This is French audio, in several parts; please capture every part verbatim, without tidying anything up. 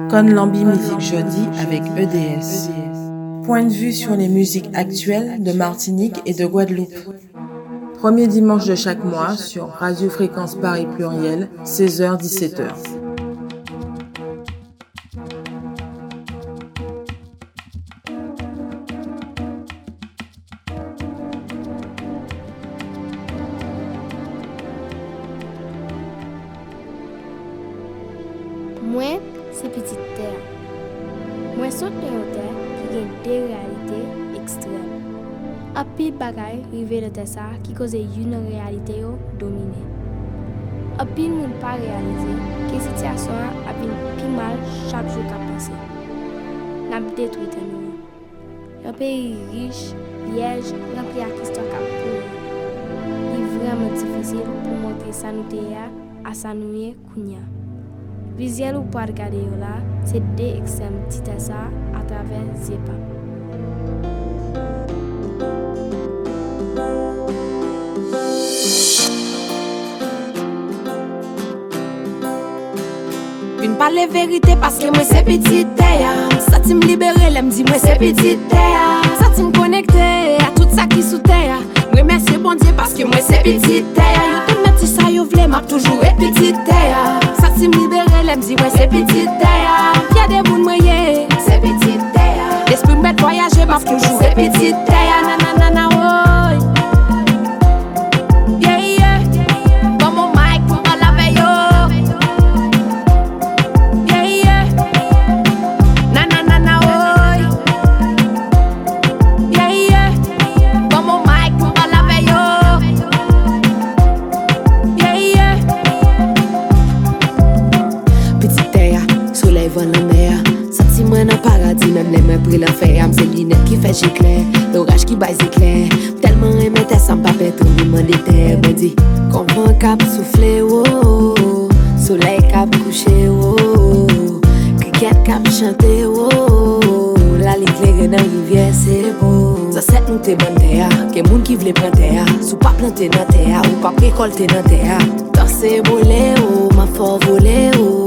Conlambi Musique Jeudi avec E D S. Point de vue sur les musiques actuelles de Martinique et de Guadeloupe. Premier dimanche de chaque mois sur Radio Fréquence Paris Pluriel, seize heures dix-sept heures. Moi, c'est Petite Terre. Moi, saute dans une terre qui a des réalités extrêmes. Un pile bagaille rive de terre ça qui cause une réalité dominée. Un pile monde pas réalisé que cette situation a une plus mal chaque jour qu'a passé. N'a détruit nous. Un pays riche, vierge, rempli d'histoire qu'a pour. Il est vraiment difficile pour montrer ça nous terre à ça nous kounya. Visuel ou pas regarder là, c'est des extrêmes titres ça à travers Zepa. Une parle la vérité parce que moi c'est petite terre. Ça t'im libéré, l'aime dit moi c'est petite terre. Ça t'im connecté à tout ça qui sous terre. Moi merci bon Dieu parce que moi c'est petite terre. Yo te metti ça yo vle m'a toujours être petite terre. Ça t'im libéré, l'aime dit moi c'est petite terre. Y'a des moun moyen, c'est petite terre. L'esprit m'aide voyager parce que toujours c'est petite terre. Nanana oh. Yeah yeah. Comme mon mic pour la veille. Même les mains pris l'enfer, c'est lunettes qui fait gicler, l'orage qui baise éclair. Tellement aimé t'es sans papier, tout le monde était me dit. Qu'on vent cap souffler, oh, soleil cap coucher, oh, cricket cap chanter, oh, la l'éclairée dans la rivière, c'est beau. Ça c'est nous t'es bonne terre, que moun qui vle prendre terre, sous pas planter dans terre, ou pas récolter dans terre. Danser, voler, oh, ma fort voler, oh.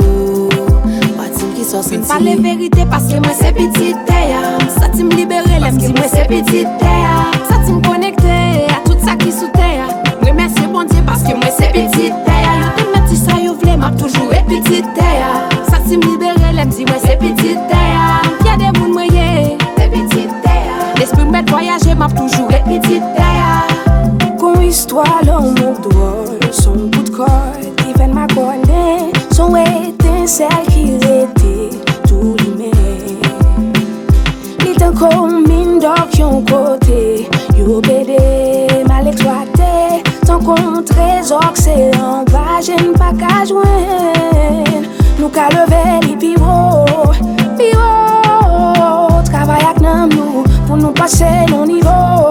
Une parle la vérité parce que moi c'est petite terre. Ça t'im libéré, l'aime dit moi c'est petite terre. Ça t'im connecté à tout ça qui sous terre. Moi merci bon Dieu parce que moi c'est petite terre. Yo te metti ça yo vle m'a toujours être petite terre. Ça t'im libéré, l'aime dit moi c'est petite terre. Y'a des moun moyen, c'est petite terre. L'esprit m'aide voyager m'a toujours être petite terre. Con histoire l'homme au doigt, son bout de corps qui vient m'accorder, son étincelle qui était tout limé. L'île comme mine d'or qui ont côté, yo bédé mal exploité, tant qu'on trésor que c'est en bas, j'aime pas qu'à joindre. Nous qu'à lever les pivots, pivots, travail avec nous pour nous passer nos niveaux,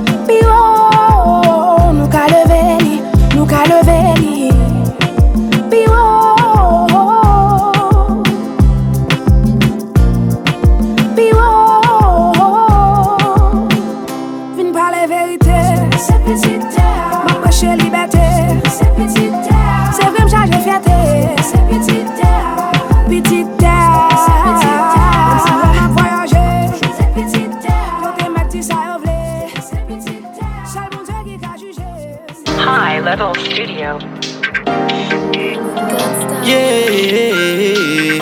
pivots, nous qu'à lever les, nous qu'à lever les, pivots. High Level Studio. Yeah, yeah,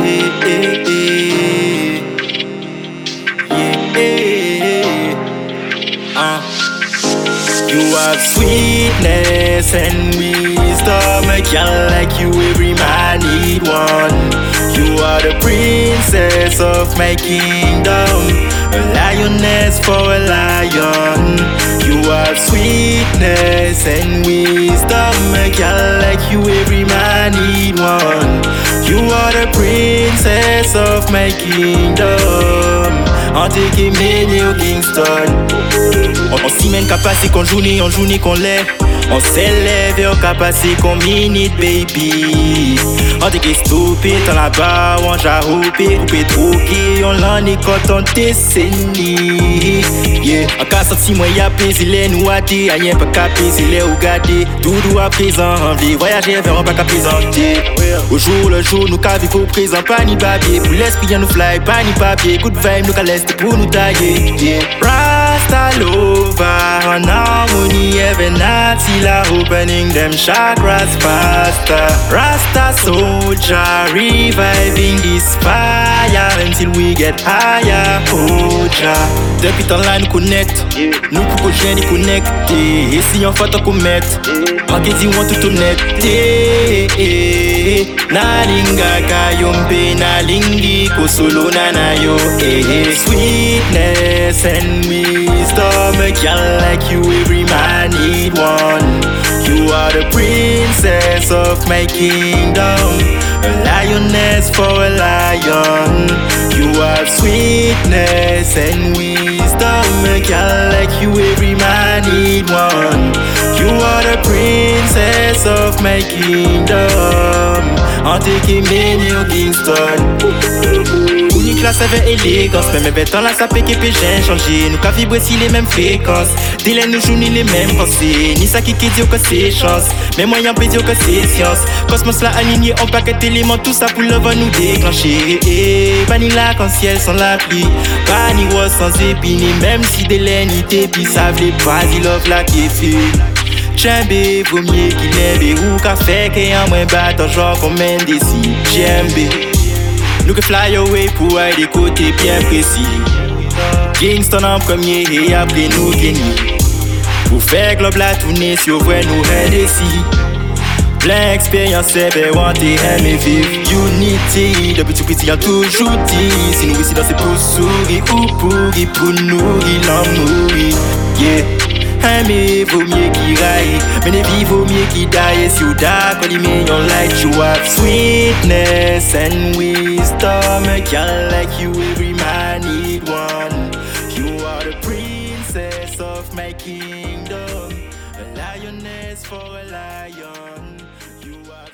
yeah. Uh. You have sweetness and wisdom, a girl like you, every man need one. You are the princess of my kingdom, a lioness for a lion. You have sweetness and wisdom, a girl like you, every man need one. You are the princess of my kingdom. On dit qu'il Kingston. On s'y mène qu'à passer qu'on journée, on journée qu'on l'est. On s'élève et on peut passer comme minute, baby. On dit qu'il est stupide, on la bas, on j'a roupé, coupé troqué, on l'en est quand on décennie. Yeah, en cas senti moi y'a plaisir, les nous a dit, y'a pas qu'à plaisir, les ou garder. Tout doit présent, envie, voyager vers un pas qu'à présenter. Au jour le jour, nous qu'à vivre au présent, pas ni papier. Pour l'esprit, nous fly, pas ni papier. Coup de vibe, nous qu'à l'est pour nous tailler. Yeah, Rasta Lover, en harmonie, even Natila, opening them chakras faster. Rasta soldier, reviving this fire until we get higher. Oh Jah, depuis temps là nous connecte, nous pour que j'ai connecté. Et si on fait un comète, en qui dit on tout honnête. Nalinga kayombe nalingi kosolo nanayo. Sweetness and wisdom, a girl like you every man need one. You are the princess of my kingdom, a lioness for a lion. You are sweetness and wisdom, a girl like you every man need one. You are the princess of my kingdom, I'm taking many au Kingston. Unique classe avec élégance, mais mes bêtes en la sapé qui peut changer. Nous qu'à vibrer si les mêmes fréquences. Délai nous jouons ni les mêmes pensées. Ni ça qui qui dit que c'est chance, mais moyen peut dire que c'est science. Cosmos là aligné en paquet d'éléments, tout ça pour le vent nous déclencher. Pas ni l'arc-en-ciel sans la pluie, pas ni rose sans épines. Même si délai ni t'épis, ça veut pas dire love là qui est fait. J'aime vaut mieux qu'il aime ou qu'a fait qu'il y a moins battant genre comme un décis. J'aime nous que fly away pour aller des côtés bien précis. Kingston en premier et après nous gagner. Pour faire globe la tournée sur vrai nous indécis. Plein expérience c'est bien on t'aime vivre. Unity, depuis tout petit y'a toujours dit. Si nous ici dans c'est pour sourire ou pourri pour nourrir l'amour. Yeah. Aimer vaut mieux qu'il raille, mais les vies vaut mieux qu'il die. Si vous d'accord, les millions like you have sweetness and wisdom, a girl like you every man need one. You are the princess of my kingdom, a lioness for a lion. You are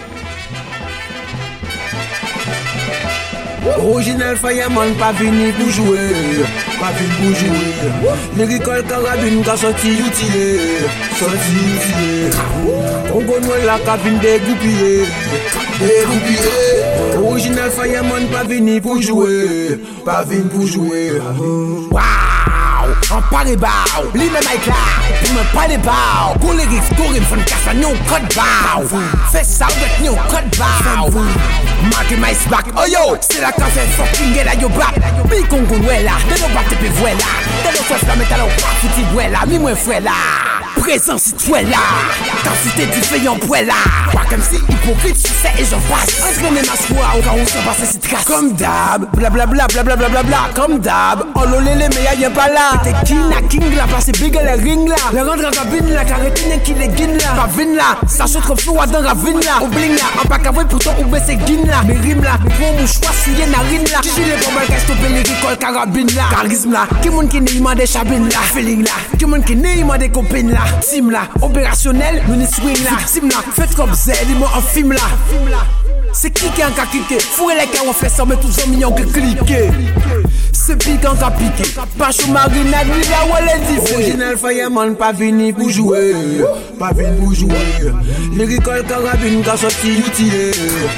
sweet. Original Fireman pas venu pour jouer, pas venu pour jouer. Lyrical carabine qu'a sorti outillé, sorti outillé. On connaît la cabine dégoupillée, dégoupillée. Original Fireman pas venu pour jouer, pas venu pour jouer. Waouh, en paré bao, lui même avec là, il me parle bao. Go lyrics, go rime, fun casse, non code bao. Fais ça avec non code bao. Marque my back, oh yo, c'est la café fucking get at your back. Mi congo nuela, de no bate pe vuela. De no soif la métal au pas fouti vuela, mi moins frela. Présent si tu es là, quand si t'es du fait en poêla. Pas comme si hypocrite, succès et j'en passe. Entraîner ma soie au cas où ça passe si trace. Comme d'hab, blablabla, blablabla, blablabla. Comme d'hab, oh lolé les meilleurs y'a pas là. T'es king la king la, passe big à la ring là. Le rendre en cabine la, carrétine qui les guine là. Pas vine là, ça saute trop flou dans la vine là. Ou bling là, en pas qu'avouer pourtant ou baisser guine là. Mes rimes là, gros mouchoir souillé narine là. J'ai les bombes qu'à stopper les récoltes carabine là. Charisme là, qui moun qui n'est des chabines là. Feeling là, qui moun qui n'est des copines là. Team là, opérationnel, nous n'y swing là. Team là, faites comme Z, dis-moi en film là. C'est qui qui a qu'à cliquer? Fourrez les gars, on fait ça, mais tous les millions qui cliquent. C'est piquant qu'à piquer. Pas chaud marinade, ni la wallet dit. Original Fireman, pas venu pour jouer. Pas venu pour jouer. Lyrical carabine, qu'a sorti outillé.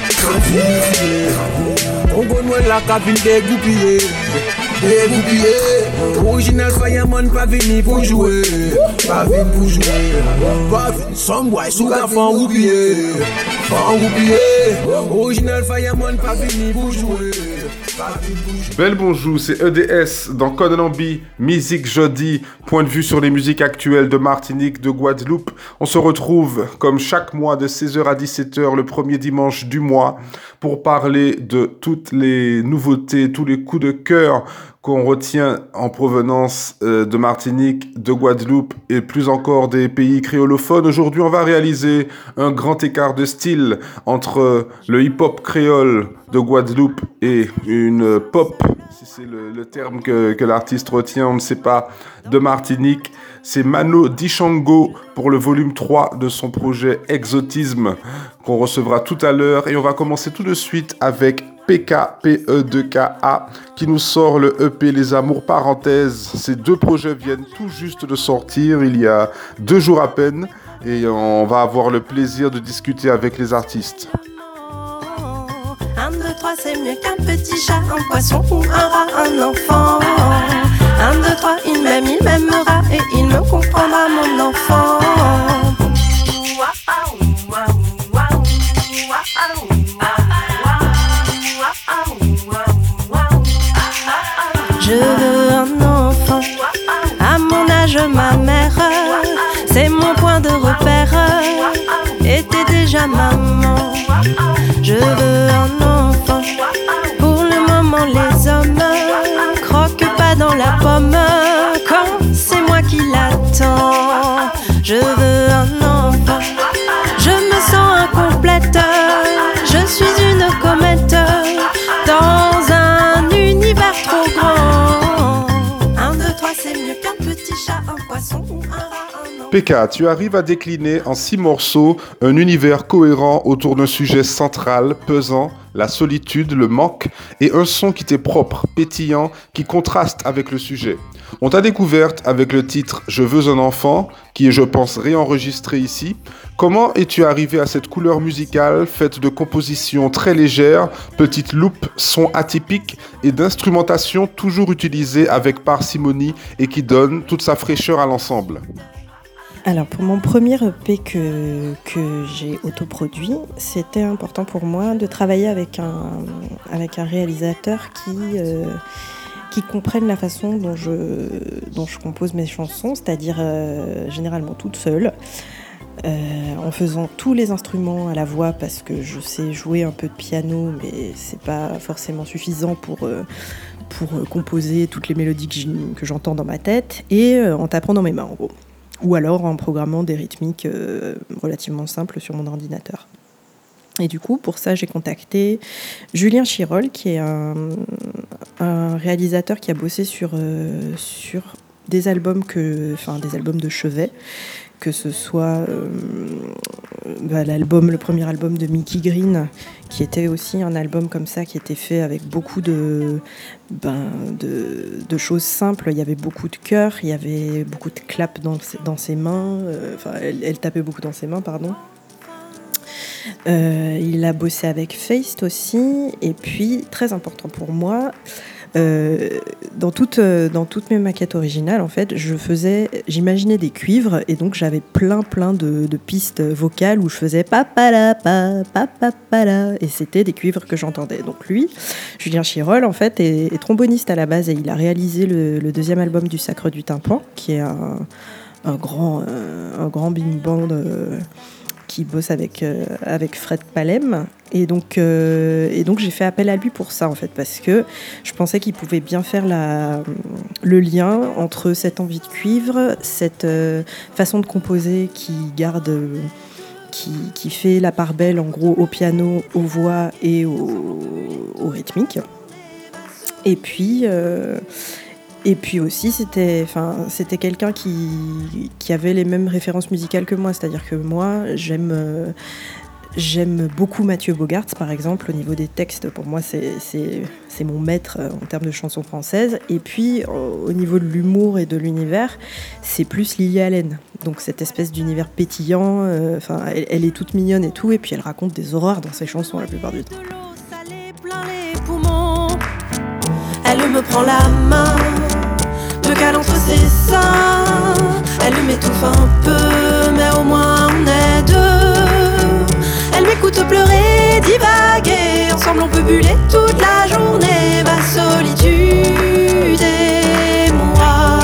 On connaît la cabine dégoupillée. Dégoupillée. Original Fireman, pas venu pour jouer. Pas venu pour jouer. Pas venu, some boy, sous la fan roupillé. Fan roupillé. Original Fireman, pas venu pour jouer. Belle bonjour, c'est E D S dans Konambi, Musique Jeudi, point de vue sur les musiques actuelles de Martinique, de Guadeloupe. On se retrouve comme chaque mois de seize heures à dix-sept heures le premier dimanche du mois pour parler de toutes les nouveautés, tous les coups de cœur qu'on retient en provenance euh, de Martinique, de Guadeloupe et plus encore des pays créolophones. Aujourd'hui, on va réaliser un grand écart de style entre le hip-hop créole de Guadeloupe et une pop si c'est le, le terme que, que l'artiste retient, on ne sait pas, de Martinique. C'est Mano Dichango pour le volume trois de son projet Exotisme qu'on recevra tout à l'heure. Et on va commencer tout de suite avec P K, P E deux K A, qui nous sort le E P Les Amours Parenthèses. Ces deux projets viennent tout juste de sortir il y a deux jours à peine. Et on va avoir le plaisir de discuter avec les artistes. Un, deux, trois, c'est mieux qu'un petit chat, un poisson ou un rat, un enfant. Un, deux, trois, il m'aime, il m'aimera et il me comprendra, mon enfant. Je veux un enfant, à mon âge ma mère, c'est mon point de repère, était déjà maman. Je veux un enfant, pour le moment les hommes croquent pas dans la pomme, quand c'est moi qui l'attends. Je veux un enfant, je me sens incomplète, je suis une comète dans un univers trop grand. Un, deux, trois, c'est mieux qu'un petit chat, un poisson ou un rat. P K, tu arrives à décliner en six morceaux un univers cohérent autour d'un sujet central, pesant, la solitude, le manque, et un son qui t'est propre, pétillant, qui contraste avec le sujet. On t'a découverte avec le titre « Je veux un enfant », qui est, je pense, réenregistré ici. Comment es-tu arrivé à cette couleur musicale faite de compositions très légères, petites loupes, sons atypiques et d'instrumentation toujours utilisée avec parcimonie et qui donne toute sa fraîcheur à l'ensemble ? Alors pour mon premier E P que, que j'ai autoproduit, c'était important pour moi de travailler avec un, avec un réalisateur qui, euh, qui comprenne la façon dont je, dont je compose mes chansons, c'est-à-dire euh, généralement toute seule, euh, en faisant tous les instruments à la voix parce que je sais jouer un peu de piano, mais c'est pas forcément suffisant pour... Euh, pour composer toutes les mélodies que, que j'entends dans ma tête, et euh, en tapant dans mes mains en gros. Ou alors en programmant des rythmiques euh, relativement simples sur mon ordinateur. Et du coup, pour ça, j'ai contacté Julien Chirol, qui est un, un réalisateur qui a bossé sur, euh, sur des albums, que, enfin, des albums de chevet, que ce soit euh, bah, l'album, le premier album de Mickey Green, qui était aussi un album comme ça, qui était fait avec beaucoup de, ben, de, de choses simples. Il y avait beaucoup de chœurs, il y avait beaucoup de claps dans, dans ses mains, euh, enfin, elle, elle tapait beaucoup dans ses mains, pardon. Euh, il a bossé avec Feist aussi, et puis, très important pour moi, Euh, dans, toute, euh, dans toutes mes maquettes originales, en fait, je faisais, j'imaginais des cuivres, et donc j'avais plein plein de, de pistes vocales où je faisais papala pa papala, et c'était des cuivres que j'entendais. Donc lui, Julien Chirol, en fait, est, est tromboniste à la base, et il a réalisé le, le deuxième album du Sacre du Tympan, qui est un, un grand euh, un grand big band euh, qui bosse avec euh, avec Fred Palem. Et donc, euh, et donc j'ai fait appel à lui pour ça, en fait, parce que je pensais qu'il pouvait bien faire la, le lien entre cette envie de cuivre, cette euh, façon de composer qui garde, euh, qui, qui fait la part belle, en gros, au piano, aux voix et au, au rythmique. Et puis... Euh, Et puis aussi, c'était, enfin, c'était quelqu'un qui, qui avait les mêmes références musicales que moi. C'est-à-dire que moi, j'aime, euh, j'aime beaucoup Mathieu Bogarts, par exemple, au niveau des textes. Pour moi, c'est, c'est, c'est mon maître en termes de chansons françaises. Et puis, au niveau de l'humour et de l'univers, c'est plus Lily Allen. Donc, cette espèce d'univers pétillant, euh, enfin, elle, elle est toute mignonne et tout. Et puis, elle raconte des horreurs dans ses chansons la plupart du temps. Elle me prend la main, me cale entre ses seins. Elle m'étouffe un peu, mais au moins on est deux. Elle m'écoute pleurer, divaguer. Ensemble on peut buller toute la journée. Ma solitude et moi.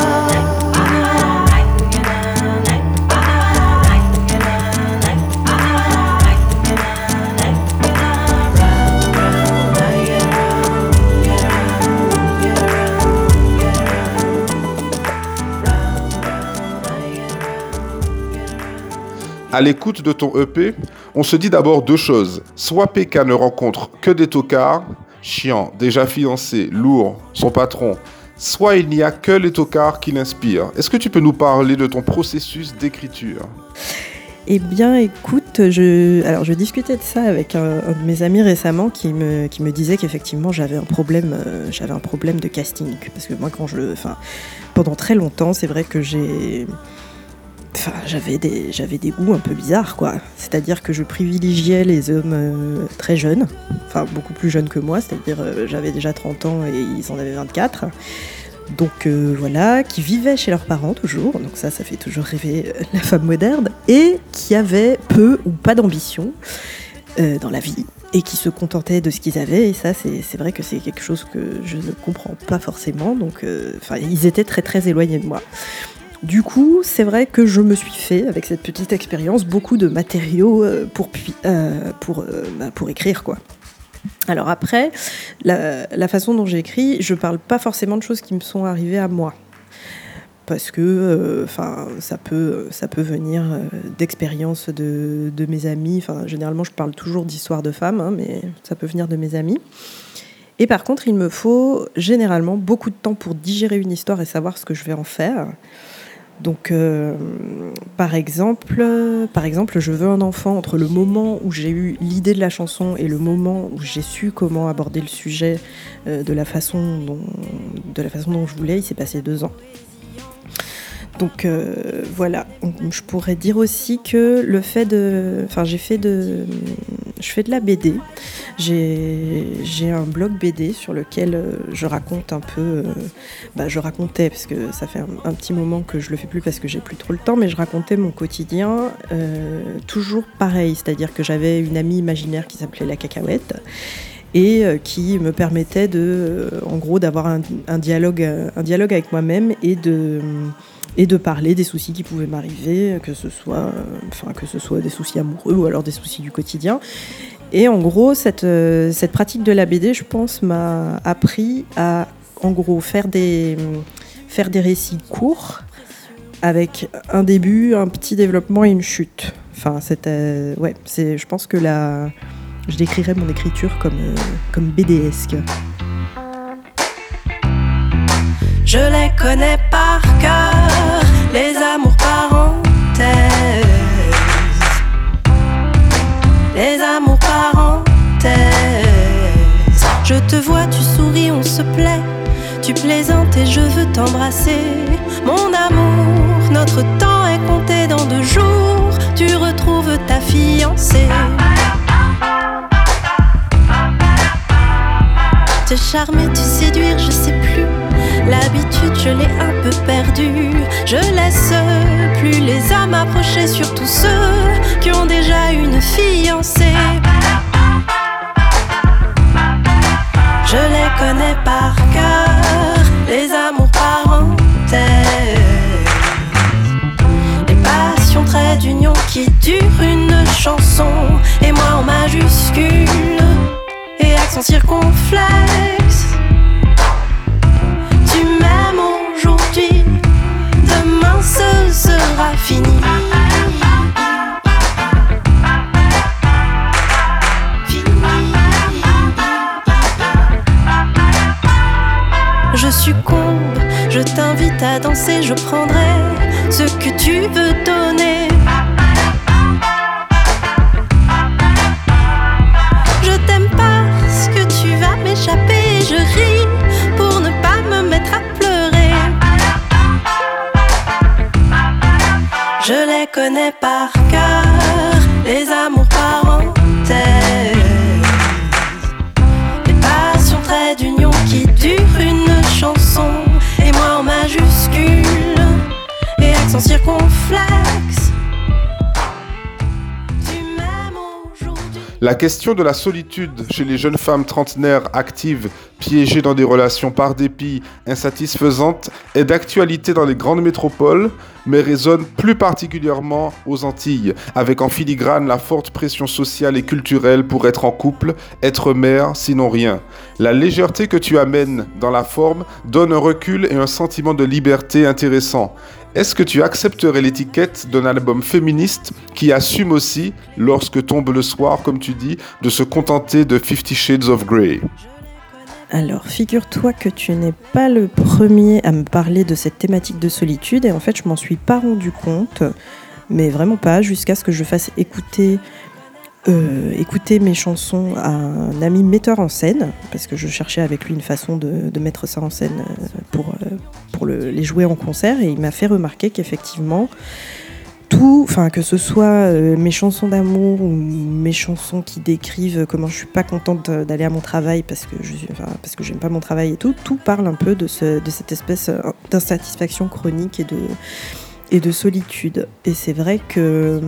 À l'écoute de ton E P, on se dit d'abord deux choses. Soit P K ne rencontre que des tocards, chiant, déjà fiancé, lourd, son patron, soit il n'y a que les tocards qui l'inspirent. Est-ce que tu peux nous parler de ton processus d'écriture ? Eh bien, écoute, je, alors je discutais de ça avec un, un de mes amis récemment qui me, qui me disait qu'effectivement j'avais un problème, euh, j'avais un problème de casting. Parce que moi, quand je, enfin, pendant très longtemps, c'est vrai que j'ai, enfin, j'avais des, j'avais des goûts un peu bizarres, quoi. C'est-à-dire que je privilégiais les hommes euh, très jeunes, enfin beaucoup plus jeunes que moi. C'est-à-dire, euh, j'avais déjà trente ans et ils en avaient vingt-quatre. Donc euh, voilà, qui vivaient chez leurs parents toujours, donc ça, ça fait toujours rêver euh, la femme moderne, et qui avaient peu ou pas d'ambition euh, dans la vie, et qui se contentaient de ce qu'ils avaient, et ça, c'est, c'est vrai que c'est quelque chose que je ne comprends pas forcément, donc euh, ils étaient très très éloignés de moi. Du coup, c'est vrai que je me suis fait, avec cette petite expérience, beaucoup de matériaux euh, pour, euh, pour, euh, bah, pour écrire, quoi. Alors après, la, la façon dont j'écris, je parle pas forcément de choses qui me sont arrivées à moi. Parce que enfin, euh, ça, peut, ça peut venir euh, d'expériences de, de mes amis. Enfin, généralement, je parle toujours d'histoires de femmes, hein, mais ça peut venir de mes amis. Et par contre, il me faut généralement beaucoup de temps pour digérer une histoire et savoir ce que je vais en faire. Donc, euh, par exemple, euh, par exemple, je veux un enfant. Entre le moment où j'ai eu l'idée de la chanson et le moment où j'ai su comment aborder le sujet euh, de la façon dont, de la façon dont je voulais, il s'est passé deux ans. Donc euh, voilà, je pourrais dire aussi que le fait de, enfin j'ai fait de, je fais de la B D. J'ai, j'ai un blog B D sur lequel je raconte un peu, euh, bah je racontais parce que ça fait un, un petit moment que je le fais plus parce que j'ai plus trop le temps, mais je racontais mon quotidien euh, toujours pareil, c'est-à-dire que j'avais une amie imaginaire qui s'appelait la Cacahuète. Et qui me permettait de, en gros, d'avoir un, un dialogue, un dialogue avec moi-même et de, et de parler des soucis qui pouvaient m'arriver, que ce soit, enfin, que ce soit des soucis amoureux ou alors des soucis du quotidien. Et en gros, cette, cette pratique de la B D, je pense, m'a appris à, en gros, faire des, faire des récits courts avec un début, un petit développement et une chute. Enfin, c'était, ouais, c'est, je pense que la... Je décrirais mon écriture comme, euh, comme B D-esque. Je les connais par cœur, les amours parenthèses. Les amours parenthèses. Je te vois, tu souris, on se plaît. Tu plaisantes et je veux t'embrasser. Mon amour, notre temps est compté dans deux jours. Tu retrouves ta fiancée. Te charmer, te séduire, je sais plus. L'habitude, je l'ai un peu perdue. Je laisse plus les hommes approcher, surtout ceux qui ont déjà une fiancée. Je les connais par cœur, les amours parenthèses. Les passions, traits d'union qui durent une chanson. Et moi en majuscule et accent circonflexe. Tu m'aimes aujourd'hui, demain ce sera fini. Je succombe, je t'invite à danser, je prendrai ce que tu veux donner. Je t'aime parce que tu vas m'échapper, je ris pour ne pas me mettre à pleurer. Je les connais par cœur, les amours parenthèses. Les passions, traits d'union qui durent une chanson. Et moi en majuscule et accent circonflexe. La question de la solitude chez les jeunes femmes trentenaires actives, piégées dans des relations par dépit insatisfaisantes, est d'actualité dans les grandes métropoles, mais résonne plus particulièrement aux Antilles, avec en filigrane la forte pression sociale et culturelle pour être en couple, être mère, sinon rien. La légèreté que tu amènes dans la forme donne un recul et un sentiment de liberté intéressant. Est-ce que tu accepterais l'étiquette d'un album féministe qui assume aussi, lorsque tombe le soir, comme tu dis, de se contenter de Fifty Shades of Grey ? Alors, figure-toi que tu n'es pas le premier à me parler de cette thématique de solitude et en fait, je m'en suis pas rendu compte, mais vraiment pas, jusqu'à ce que je fasse écouter, euh, écouter mes chansons à un ami metteur en scène, parce que je cherchais avec lui une façon de, de mettre ça en scène pour, pour le, les jouer en concert et il m'a fait remarquer qu'effectivement, tout, enfin que ce soit euh, mes chansons d'amour ou mes chansons qui décrivent comment je suis pas contente d'aller à mon travail parce que je enfin, parce que j'aime pas mon travail et tout, tout parle un peu de ce de cette espèce d'insatisfaction chronique et de et de solitude. Et c'est vrai que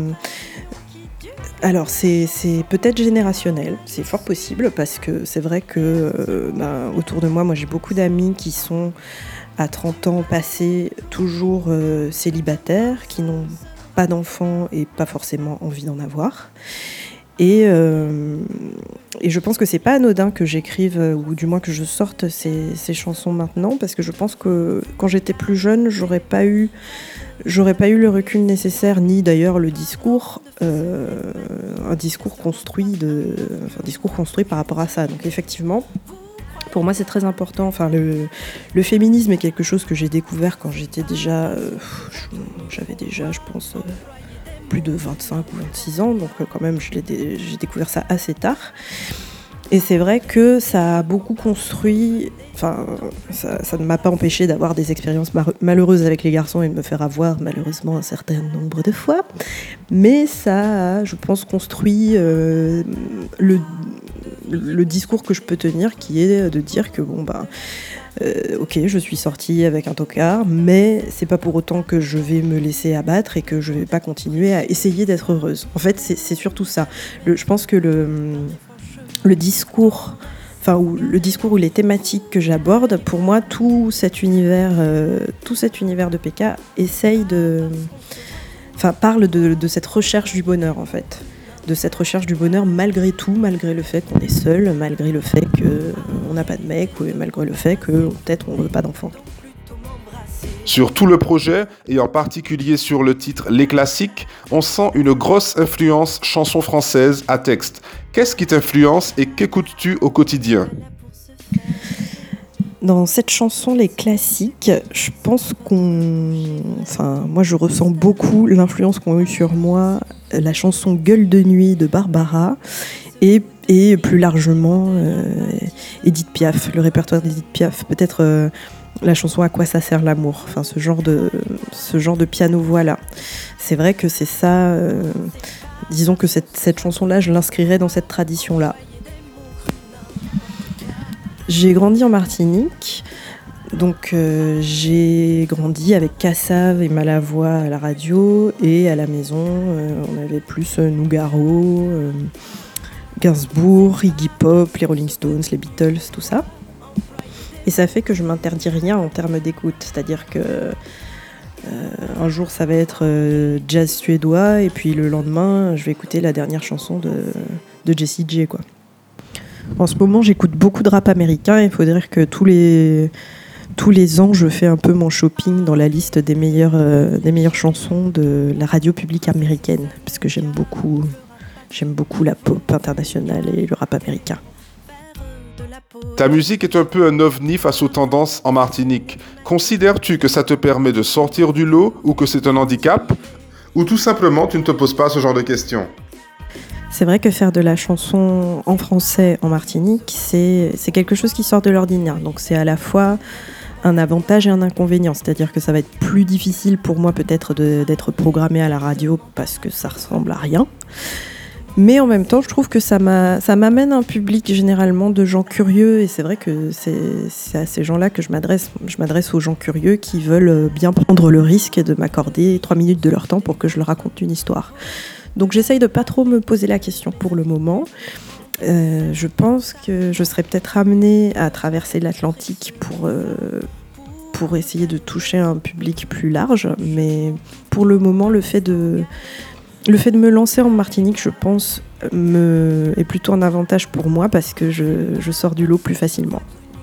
alors c'est c'est peut-être générationnel, c'est fort possible parce que c'est vrai que euh, ben, autour de moi, moi j'ai beaucoup d'amis qui sont à trente ans passés toujours euh, célibataires, qui n'ont pas d'enfants et pas forcément envie d'en avoir. Et, euh, et je pense que c'est pas anodin que j'écrive, ou du moins que je sorte ces, ces chansons maintenant, parce que je pense que quand j'étais plus jeune, j'aurais pas eu, j'aurais pas eu le recul nécessaire, ni d'ailleurs le discours, euh, un discours construit de, enfin, un discours construit par rapport à ça. Donc effectivement, pour moi, c'est très important. Enfin, le, le féminisme est quelque chose que j'ai découvert quand j'étais déjà... Euh, j'avais déjà, je pense, euh, plus de vingt-cinq ou vingt-six ans. Donc, euh, quand même, je l'ai dé- j'ai découvert ça assez tard. Et c'est vrai que ça a beaucoup construit... Enfin, ça, ça ne m'a pas empêché d'avoir des expériences mar- malheureuses avec les garçons et de me faire avoir, malheureusement, un certain nombre de fois. Mais ça a, je pense, construit euh, le... le discours que je peux tenir, qui est de dire que bon bah euh, ok, je suis sortie avec un tocard, mais c'est pas pour autant que je vais me laisser abattre et que je vais pas continuer à essayer d'être heureuse. En fait, c'est, c'est surtout ça. Le, je pense que le, le discours, enfin ou le discours ou les thématiques que j'aborde, pour moi, tout cet univers, euh, tout cet univers de P K essaye de, enfin parle de, de cette recherche du bonheur en fait. De cette recherche du bonheur malgré tout, malgré le fait qu'on est seul, malgré le fait qu'on n'a pas de mec, ou malgré le fait que peut-être on ne veut pas d'enfant. Sur tout le projet, et en particulier sur le titre Les Classiques, on sent une grosse influence chanson française à texte. Qu'est-ce qui t'influence et qu'écoutes-tu au quotidien ? Dans cette chanson, Les Classiques, je pense qu'on... Enfin, moi, je ressens beaucoup l'influence qu'ont eu sur moi la chanson Gueule de nuit de Barbara et, et plus largement euh, Édith Piaf, le répertoire d'Édith Piaf. Peut-être euh, la chanson À quoi ça sert l'amour, enfin, ce genre de, ce genre de piano-voix là. C'est vrai que c'est ça... Euh, disons que cette, cette chanson-là, je l'inscrirais dans cette tradition-là. J'ai grandi en Martinique, donc euh, j'ai grandi avec Kassav et Malavoie à la radio et à la maison, euh, on avait plus euh, Nougaro, euh, Gainsbourg, Iggy Pop, les Rolling Stones, les Beatles, tout ça. Et ça fait que je m'interdis rien en termes d'écoute, c'est-à-dire que euh, un jour ça va être euh, jazz suédois et puis le lendemain je vais écouter la dernière chanson de, de Jessie J, quoi. En ce moment, j'écoute beaucoup de rap américain. Il faut dire que tous les, tous les ans, je fais un peu mon shopping dans la liste des meilleures, euh, des meilleures chansons de la radio publique américaine, parce que j'aime beaucoup, j'aime beaucoup la pop internationale et le rap américain. Ta musique est un peu un ovni face aux tendances en Martinique. Considères-tu que ça te permet de sortir du lot ou que c'est un handicap ? Ou tout simplement, tu ne te poses pas ce genre de questions ? C'est vrai que faire de la chanson en français en Martinique, c'est, c'est quelque chose qui sort de l'ordinaire. Donc c'est à la fois un avantage et un inconvénient. C'est-à-dire que ça va être plus difficile pour moi peut-être de, d'être programmée à la radio parce que ça ressemble à rien. Mais en même temps, je trouve que ça, m'a, ça m'amène un public généralement de gens curieux. Et c'est vrai que c'est, c'est à ces gens-là que je m'adresse. Je m'adresse aux gens curieux qui veulent bien prendre le risque de m'accorder trois minutes de leur temps pour que je leur raconte une histoire. Donc j'essaye de pas trop me poser la question pour le moment. Euh, je pense que je serais peut-être amenée à traverser l'Atlantique pour, euh, pour essayer de toucher un public plus large. Mais pour le moment, le fait de, le fait de me lancer en Martinique, je pense, me, est plutôt un avantage pour moi parce que je, je sors du lot plus facilement.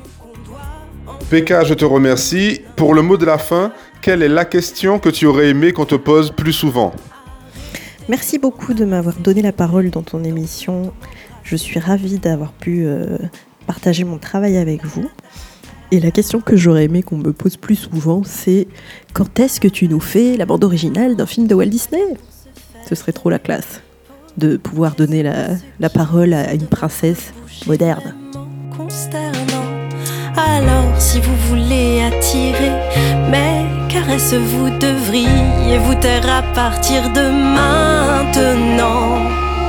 P K, je te remercie. Pour le mot de la fin, quelle est la question que tu aurais aimé qu'on te pose plus souvent ? Merci beaucoup de m'avoir donné la parole dans ton émission. Je suis ravie d'avoir pu euh, partager mon travail avec vous. Et la question que j'aurais aimé qu'on me pose plus souvent, c'est quand est-ce que tu nous fais la bande originale d'un film de Walt Disney ? Ce serait trop la classe de pouvoir donner la, la parole à une princesse moderne. Consternant. Alors si vous voulez attirer mes caresses, vous devriez vous taire à partir de maintenant.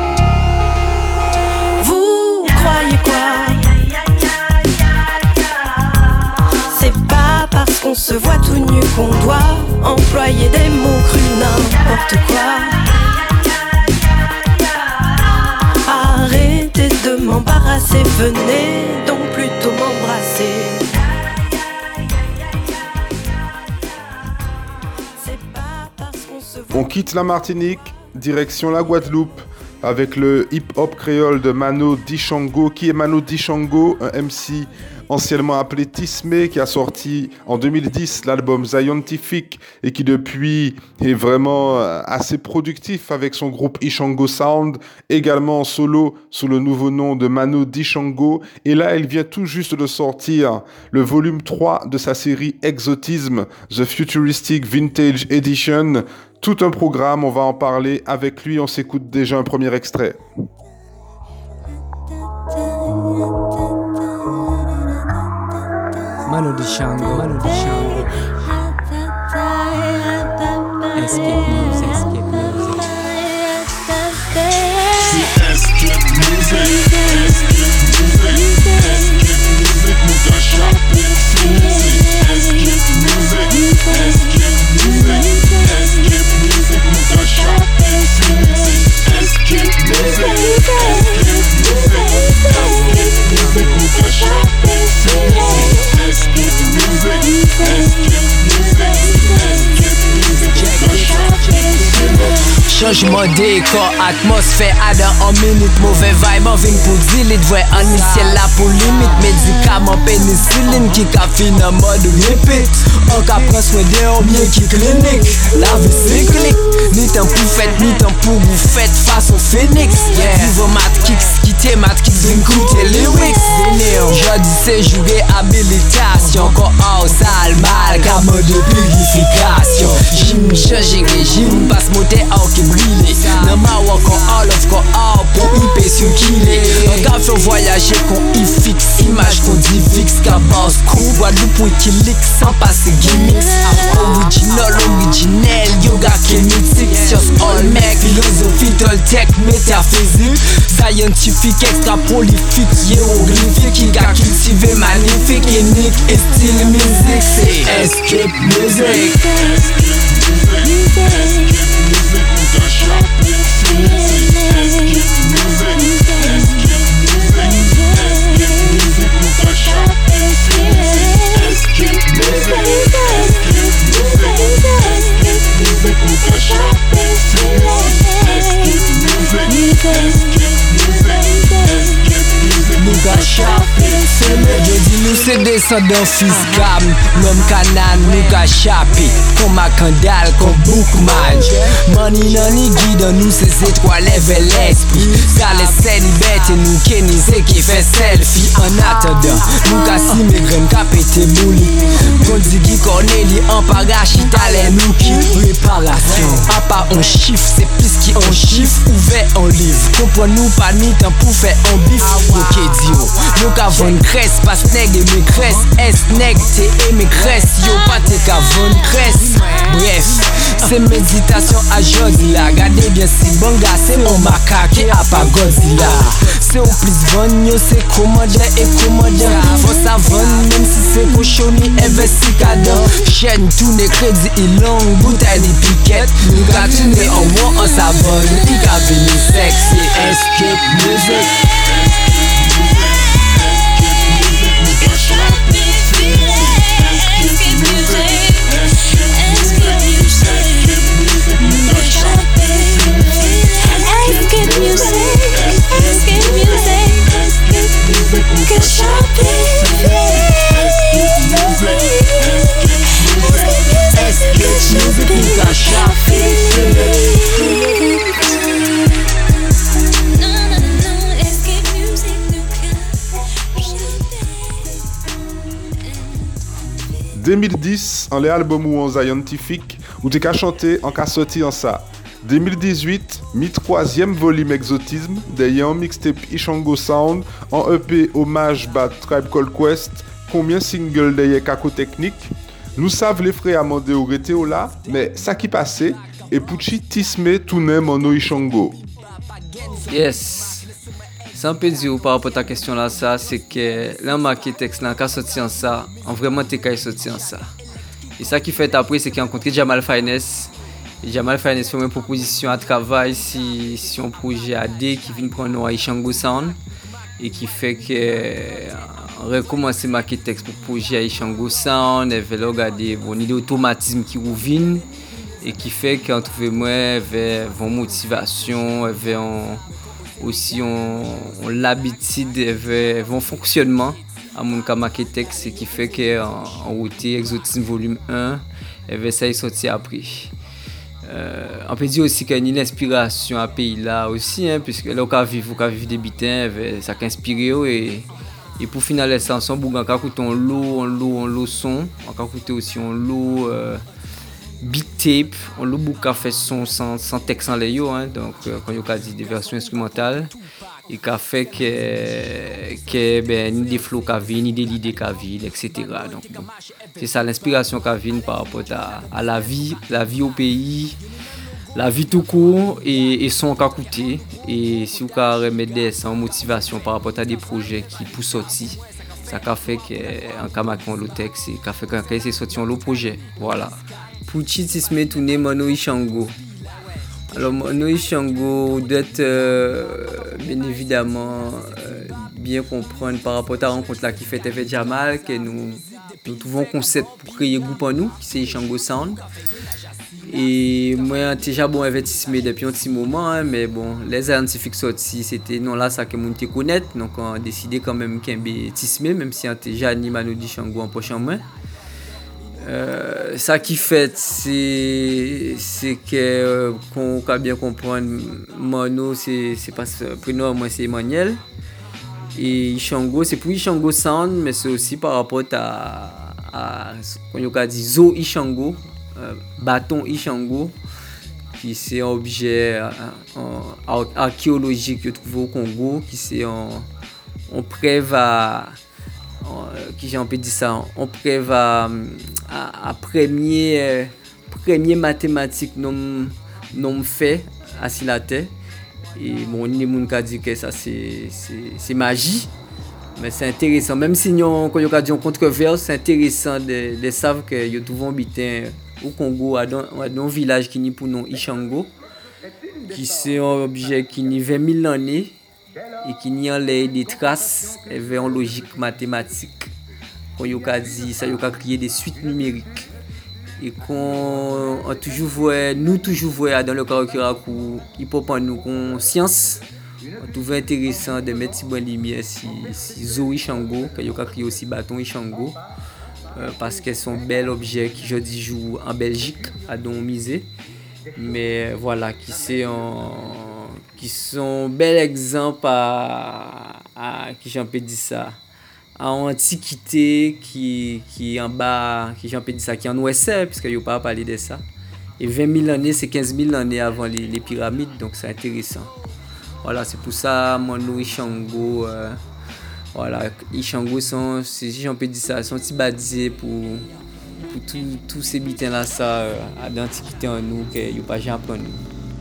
Vous croyez quoi? C'est pas parce qu'on se voit tout nu qu'on doit employer des mots crus, n'importe quoi. Arrêtez de m'embarrasser, venez donc plutôt m'embrasser. On quitte la Martinique, direction la Guadeloupe, avec le hip-hop créole de Mano Dichango. Qui est Mano Dichango? Un M C anciennement appelé Tismé, qui a sorti en deux mille dix l'album Scientific et qui depuis est vraiment assez productif avec son groupe Ishango Sound, également en solo sous le nouveau nom de Mano Dichango. Et là, il vient tout juste de sortir le volume trois de sa série Exotism, The Futuristic Vintage Edition. Tout un programme, on va en parler avec lui. On s'écoute déjà un premier extrait. Mano Dichango, Mano Dichango. Escape music, escape music. Escape music, escape music, escape music, nunca chape. Escape music, escape music, escape music, nunca chape. Escape music, escape music, escape music, nunca chape. Escape music, escape music, escape music, nunca chape. Changement décor, atmosphère, adin en minute. Mauvais vibe, en vin pour dilit. Vrai en ciel là pour limite. Médicament pénicilline qui ka fin en mode répète. On ka prend soin d'un bien qui clinique. La vie cyclique. Ni temps pour fête, ni temps pour vous faites façon phoenix. Vivre mat kicks, quitter mat kicks, vin coûter lyrics. Je dis c'est jouer habilitation. Encore en sale mal, gamme de purification. J'aime changer régime, passe monter en qui brûlé. Nan ma wak kon all of kon all pour y paye sur qui l'est. On ka fait voyager kon y fixe. Image kon dit fixe, ka boss cool. Guadeloupe pour qui lick sans passer gimmicks. Original, originel, yoga kémitique. Science all mec, philosophie, toltec, métaphysique. Scientifique, extra prolifique, hiéroglyphique. Qui ka cultivé magnifique, unique et style musique. C'est escape music. Nous c'est descendants fiscam, l'homme canan nous ka chapé, comme Macandal, comme Bookman. Money nani guide nous ces étoiles lève l'esprit. Ça les célibètes et nous Kenny c'est qui fait selfie. En attendant, nous ka si mes graines ka pété bouli. Qu'on dit qui connaît li en parachute allez nous qui préparation. À part un chiffre, c'est plus qui un chiffre ouvert en livre. Comprends-nous pas ni temps pour faire un bif. Ok dio, nous ka vendre cresse, pas sneg et mes cresse. S-neg, t'es et mes cresse. Yo pas t'es ka vendre cresse. Bref, c'est méditation à Godzilla. Gardez bien si banga, c'est mon macaque et à pas Godzilla. C'est au plus von, yo c'est commandant et commandant. Faut ça vendre, même si c'est cochonné, investigado. Chaîne, tourne, crédit, il long, bouteille de piquette. Nous ka tourner en moins en savonne. Il ka venu sexy, escape music. No, no, no, es que deux mille dix, en les albums ou en scientifique, ou t'es qu'à chanter en qu'à sortir en ça. deux mille dix-huit, mi troisième volume Exotisme, derrière un mixtape Ishango Sound, en E P hommage bat Tribe Called Quest, combien single derrière Kako Technique. Nous savons les frères Amandé ou Rétéo là, mais ça qui passait, et Pucci Tisme tout même en Ishango. Yes. Ça peut dire par rapport à ta question là, ça, c'est que là, marqué texte là, quand sorti en ça, en vraiment t'es qu'à sortir en ça. Et ça qui fait après, c'est qu'il a rencontré Jamal Finesse. Et Jamal Finesse fait une proposition à travail si, si un projet A D qui vient prendre nous à Ishango Sound et qui fait que on recommence à marquer texte pour le projet à Ishango Sound, et veut regarder bon idée automatisme qui revient et qui fait qu'on trouve moi vers une motivation, vers aussi on, on l'habitude vers un fonctionnement à mon cas marquer texte et qui fait que en, en route Exotisme volume un et vers ça est sorti après. Euh, on peut dire aussi qu'il y a une inspiration à pays là aussi, hein, puisque là on peut vivre, on peut vivre des bitins, ça qui inspire et et pour finaliser ça, on peut écouter un lot, un lot, un lot son, on peut écouter aussi un lot euh, beat tape, un lot beaucoup fait son sans, sans texte en l'ayo, hein, donc euh, quand on dit des versions instrumentales et qui fait que que ben ni des flows qui viennent, ni des idées qui viennent, et cetera. Donc bon, c'est ça l'inspiration qui vient par rapport à, à la vie, la vie au pays, la vie tout court et, et son qu'à coûter. Et si vous pouvez remettre des sans motivation par rapport à des projets qui pour sortir, ça a fait qu'en cas marquant le texte et qu'a fait qu'en cas c'est sorti le projet. Voilà. Pucci Tisme tourné Mano Ishango. Alors Mano Ishango doit être euh, bien évidemment euh, bien comprendre par rapport à la rencontre là qui fait avec Jamal que nous nous trouvons un concept pour créer un groupe en nous qui c'est Ishango Sound. Et moi j'ai déjà bon investissement depuis un petit moment, hein, mais bon les scientifiques sortis c'était non là ça que mon te connaître, donc on a décidé quand même qu'un Tisme même si on déjà ni Mano Ishango en prochain mois. Euh, ça qui fait c'est c'est que euh, qu'on peut bien comprendre Mano c'est c'est pas prénom moi c'est Emmanuel et Ishango c'est pour Ishango Sound mais c'est aussi par rapport à à on a dit Zo Ishango euh, bâton Ishango qui c'est un objet euh, archéologique que trouvé au Congo qui c'est en on preuve à qui j'ai un peu dit ça on preuve à, à, à premier euh, premier mathématique non non fait à la terre et bon il y a des gens qui dit que ça c'est c'est c'est magie mais c'est intéressant même si on quand on a dit en controverse c'est intéressant de de savoir que yo trouvent bitin au Congo à dans un village qui ni pour nom Ishango qui c'est un objet qui ni vingt mille années et qui n'y a des traces et en logique mathématique. Quand on a dit ça, on a créé des suites numériques et qu'on a toujours voit, nous toujours voit dans le caractère où il peut prendre nos conscience. On trouve intéressant de mettre en lumière si si Zo Ishango, qu'on a créé aussi bâton Ishango, euh, parce qu'elles sont bels objets qui je dis jouent en Belgique à Don Misé, mais voilà qui c'est en qui sont bel exemple à, à qui j'en peux dire ça à antiquité qui qui en bas qui j'en peux dire ça qui en ouest puisque yo pas parler de ça et vingt mille années c'est quinze mille années avant les, les pyramides donc c'est intéressant. Voilà, c'est pour ça Mano Ishango euh, voilà Ishango sont si j'en peux dire ça sont petit baptisés pour pour tous ces bitins là ça euh, à d'antiquité en nous que yo pas jamais apprendre.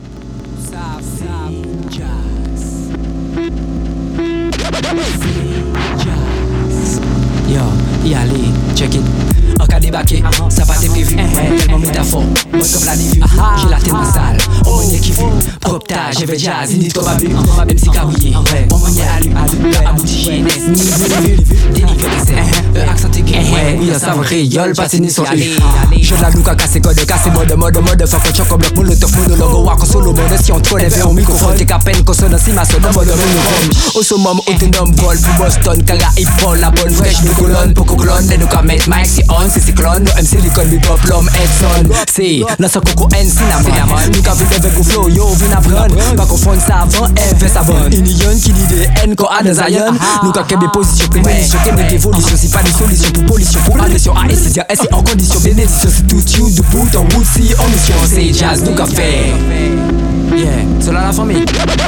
Yo, y allez, check it. En cas débarqué, ça pas été prévu. Tellement métaphore, moi comme la dévue. J'ai la tête sale, on m'en qui vu. Propre j'ai fait jazz, ni trop babu. Même si cabouillé, on m'en y allu. Abouti jeunesse, ni vu, délivré d'essai. Accent aigu, oui, ça va créole, passer ni son U. Je la nous casser code, casser mode, mode, mode. Faut qu'on choque comme bloc, molotov, monologue, walk solo mode. Si on trop lève au microphone, t'es qu'à peine consonance, si ma sonne, mode, monochrome. Au summum, autonome, vol, pour Boston, Caraïbes, prend la bonne fraîche, de colonne, pour qu'on clone, les nous qu'à mettre Mike, si on, c'est cyclone, no M C Licon, big up, l'homme, Edson. C'est, dans ce coco N, cinnamon. Nous qu'à vivre avec vous flow, yo, vin apprendre. Pas confondre ça avant, F, ça bonne. Une yon qui dit des N, qu'on a des Zion. Nous qu'à qu'à des positions, prémonitions, qu'à des évolutions, si pas des solutions pour pollution, pour pression A et six S et en condition bénédiction. C'est tout you de bout en bout. Si en mission, c'est jazz, nous café. Yeah, c'est là la famille.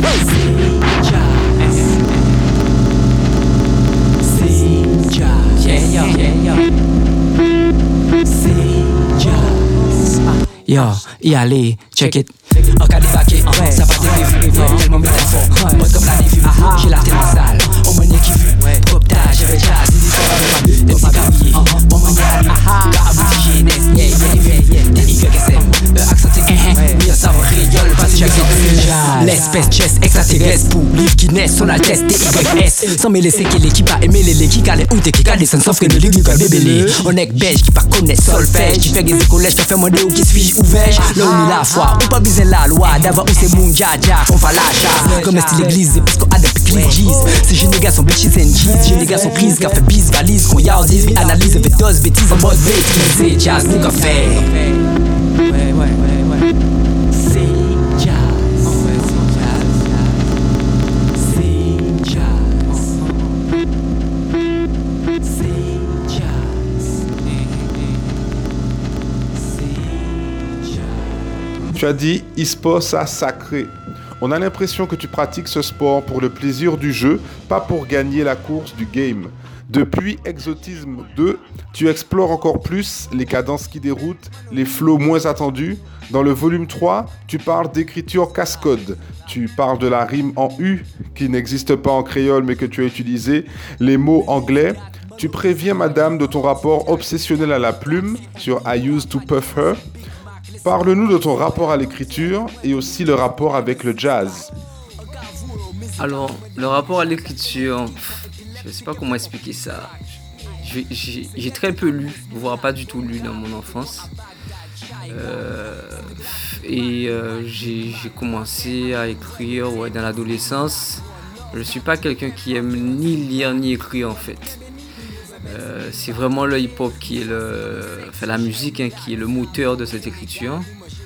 C'est jazz. Yeah, yeah, yeah, yeah. C'est jazz. Yo, y aller, check it. En cas débarqué, ça va te prévu. Tellement métaphore, moi comme la dévue. J'ai la tellement sale, on m'a nié qui vu. Coptage, j'avais jazz, il dit qu'on va pas. Des petits camiers, on m'a nié à lui. Car abouti jeunesse, yeah, yeah, yeah. Des Y S M, E accent aigu. Mieux savoir riole, pas si j'accepte. L'espèce chess extraterrestre pour livre qui naît, son altesse T Y S. Sans me laisser qu'il est qui pas aimer les qui calent ou t'es qui calent, sans sauf que le ligue du bébé. On est belge qui pas connaît solfège. Qui fait des collèges, je fais mon déo qui suis ouvert. Là où il la foi, ou pas biser la loi. D'avant où c'est mon dja-dja, on va l'achat. Comme un style église, parce qu'on a des pics l'église. Ces jeunes gars sont bitches and cheese. Jeunes gars sont prises, qu'a fait bise, valise, qu'on yardise. Mais analyse, fait dose, bêtises en mode bêtise. C'est jazz, nous qu'a fait. Ouais, ouais, ouais, ouais. C'est jazz. C'est jazz. C'est jazz. Tu as dit e-sport, ça sacré. On a l'impression que tu pratiques ce sport pour le plaisir du jeu, pas pour gagner la course du game. Depuis Exotisme deux, tu explores encore plus les cadences qui déroutent, les flows moins attendus. Dans le volume trois, tu parles d'écriture casse-code. Tu parles de la rime en U, qui n'existe pas en créole mais que tu as utilisé, les mots anglais. Tu préviens madame de ton rapport obsessionnel à la plume sur I used to puff her. Parle-nous de ton rapport à l'écriture et aussi le rapport avec le jazz. Alors, le rapport à l'écriture, je ne sais pas comment expliquer ça. J'ai, j'ai, j'ai très peu lu, voire pas du tout lu dans mon enfance. Euh, et euh, j'ai, j'ai commencé à écrire ouais, dans l'adolescence. Je ne suis pas quelqu'un qui aime ni lire ni écrire en fait. Euh, c'est vraiment le hip-hop qui est le, enfin la musique hein, qui est le moteur de cette écriture.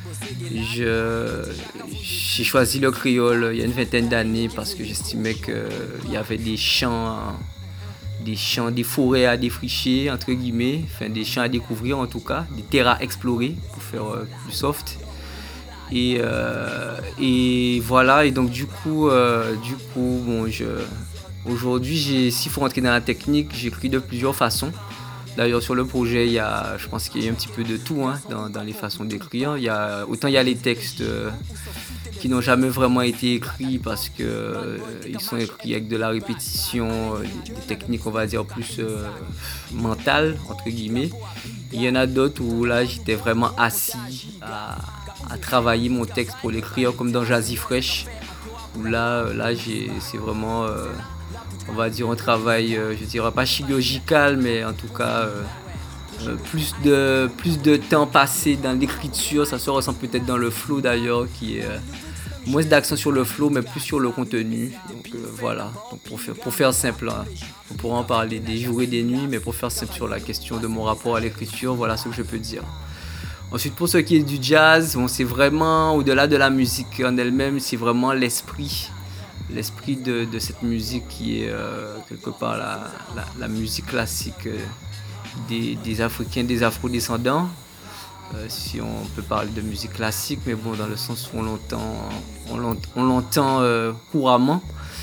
Je, j'ai choisi le créole il y a une vingtaine d'années parce que j'estimais qu'il y avait des champs, des champs, des forêts à défricher entre guillemets, enfin des champs à découvrir en tout cas, des terres à explorer pour faire euh, plus soft. Et, euh, et voilà et donc du coup, euh, du coup bon je Aujourd'hui, j'ai, s'il faut rentrer dans la technique, j'écris de plusieurs façons. D'ailleurs, sur le projet, il y a, je pense qu'il y a un petit peu de tout hein, dans, dans les façons d'écrire. Il y a, autant il y a les textes euh, qui n'ont jamais vraiment été écrits parce qu'ils euh, sont écrits avec de la répétition, euh, des, des techniques, on va dire, plus euh, mentales, entre guillemets. Il y en a d'autres où là, j'étais vraiment assis à, à travailler mon texte pour l'écrire, comme dans Jazzy Fresh, où là, là j'ai, c'est vraiment... Euh, on va dire un travail, euh, je dirais pas chirurgical, mais en tout cas euh, euh, plus, de, plus de temps passé dans l'écriture. Ça se ressent peut-être dans le flow d'ailleurs, qui est euh, moins d'accent sur le flow, mais plus sur le contenu. Donc euh, voilà, donc, pour, faire, pour faire simple, hein, on pourra en parler des jours et des nuits, mais pour faire simple sur la question de mon rapport à l'écriture, voilà ce que je peux dire. Ensuite, pour ce qui est du jazz, bon, c'est vraiment, au-delà de la musique en elle-même, c'est vraiment l'esprit. L'esprit de, de cette musique qui est euh, quelque part la, la, la musique classique euh, des, des Africains, des Afro-descendants. Euh, si on peut parler de musique classique, mais bon, dans le sens où on l'entend, on l'entend, on l'entend euh, couramment.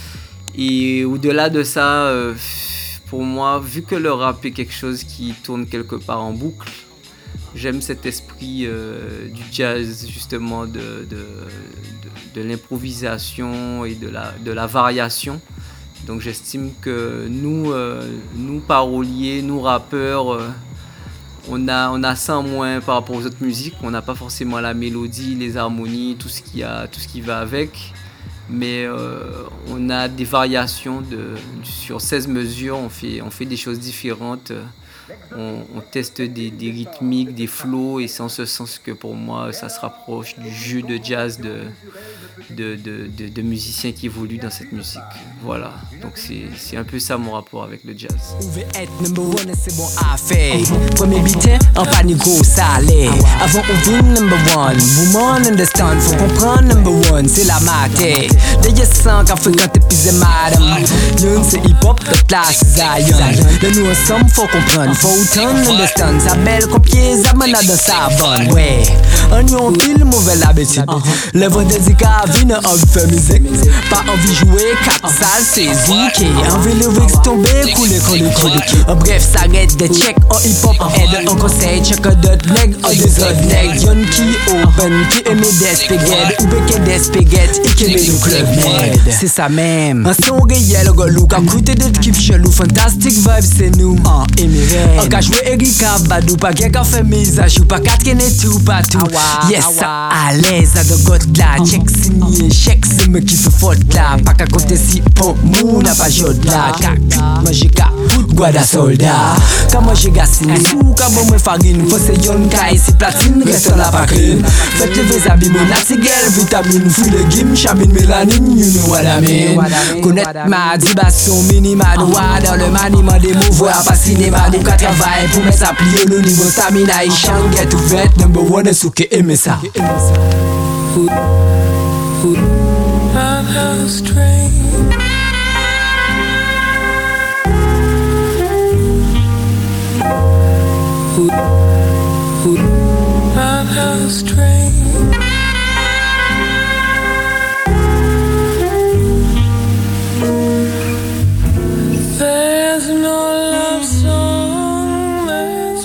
Et au-delà de ça, euh, pour moi, vu que le rap est quelque chose qui tourne quelque part en boucle, j'aime cet esprit euh, du jazz, justement, de, de, de, de l'improvisation et de la, de la variation. Donc j'estime que nous, euh, nous paroliers, nous rappeurs, euh, on a, on a ça en moins par rapport aux autres musiques. On n'a pas forcément la mélodie, les harmonies, tout ce qui, a, tout ce qui va avec. Mais euh, on a des variations de, sur seize mesures, on fait, on fait des choses différentes. On, on teste des, des rythmiques, des flows, et c'est en ce sens que pour moi, ça se rapproche du jeu de jazz de, de, de, de, de musiciens qui évoluent dans cette musique. Voilà, donc c'est, c'est un peu ça mon rapport avec le jazz. Pouvez être number one, c'est bon à faire. Premier bitin, en panique gros, ça allait. Avant on win number one, woman understand, faut comprendre number one, c'est la maquette. D'ailleurs sans qu'à fréquenter pis madame. Y'en c'est hip-hop, l'autre là c'est Zion. De nous ensemble faut comprendre, faut autant understand. Sa belle copier, sa manade dans sa bonne. Ouais, on y on pile mauvais habitude. Le vendredi qu'à venir, envie faire musique. Pas envie jouer, quatre salles, c'est zouké. Envie lever, tomber, couler, couler, couler. En bref, ça arrête de check en hip-hop. Aide en conseil, check un d'autres nègres, en des autres nègres. Y'en qui open, qui aime des spaghettes. Ou béquet des spaghettes, et qui aime le club med. C'est ça même. Un son réel, le golou, qu'à côté de kiff chelou. Fantastic vibe, c'est nous. En émiré. En qu'à jouer Erika Badou, pas qu'à faire mise à jour, pas qu'à kenner tout, pas tout. Yes, à l'aise, à de goth là. Check signé, check, c'est me qui fait faute là. Pas qu'à côté si pop, mou, n'a pas jod là. Kak, manger ka, guada soldat. Quand manger gassine, sou, quand bon me farine. Faut c'est yon kai, si platine, reste la pas clean. Faites le vis habits, mon natigel, vitamine, fruit légumes, chamine, mélanine, you know what I mean. Connaître ma dibasson, minima, doigt dans le maniement des mots, voir pas cinéma, nous qu'à travailler pour mettre ça plier le niveau stamina, il chante, get ouvert, number one, est souké, aimer ça. Food, food, I'm house train. Food, food, I'm house train. There's no love song that's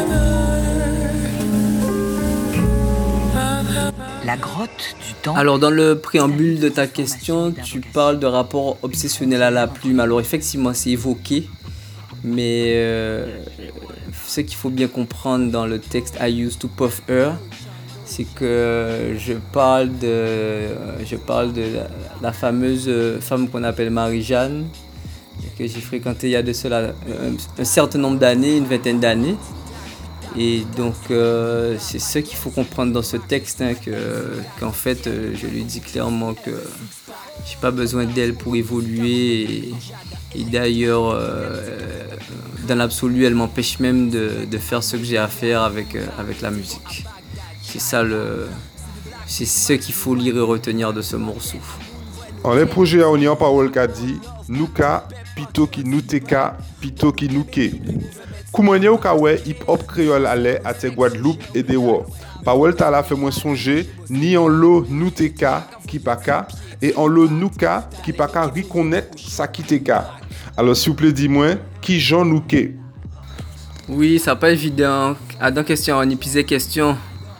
La grotte du temps. Alors dans le préambule de ta question, tu parles de rapport obsessionnel à la plume. Alors effectivement c'est évoqué, mais euh, ce qu'il faut bien comprendre dans le texte I used to puff her, c'est que je parle de, je parle de la, la fameuse femme qu'on appelle Marie-Jeanne, que j'ai fréquentée il y a de cela un, un certain nombre d'années, une vingtaine d'années. Et donc euh, c'est ce qu'il faut comprendre dans ce texte, hein, que, qu'en fait euh, je lui dis clairement que j'ai pas besoin d'elle pour évoluer et, et d'ailleurs euh, dans l'absolu elle m'empêche même de, de faire ce que j'ai à faire avec, euh, avec la musique. C'est ça le, c'est ce qu'il faut lire et retenir de ce morceau. En les projets on y a parole qu'a dit Nouka pito ki nouteka pito ki nouke. Koumanye ou ka wè hip-hop créole ale à te Guadeloupe et des wo. Parole ta la fait moins songer ni en lo nouteka ki pa ka et en lo nouka ki pa ka reconnaître ça qui te ka. Alors s'il vous plaît dis-moi qui Jean nouke. Oui, ça pas évident. À dans question on y pisait question.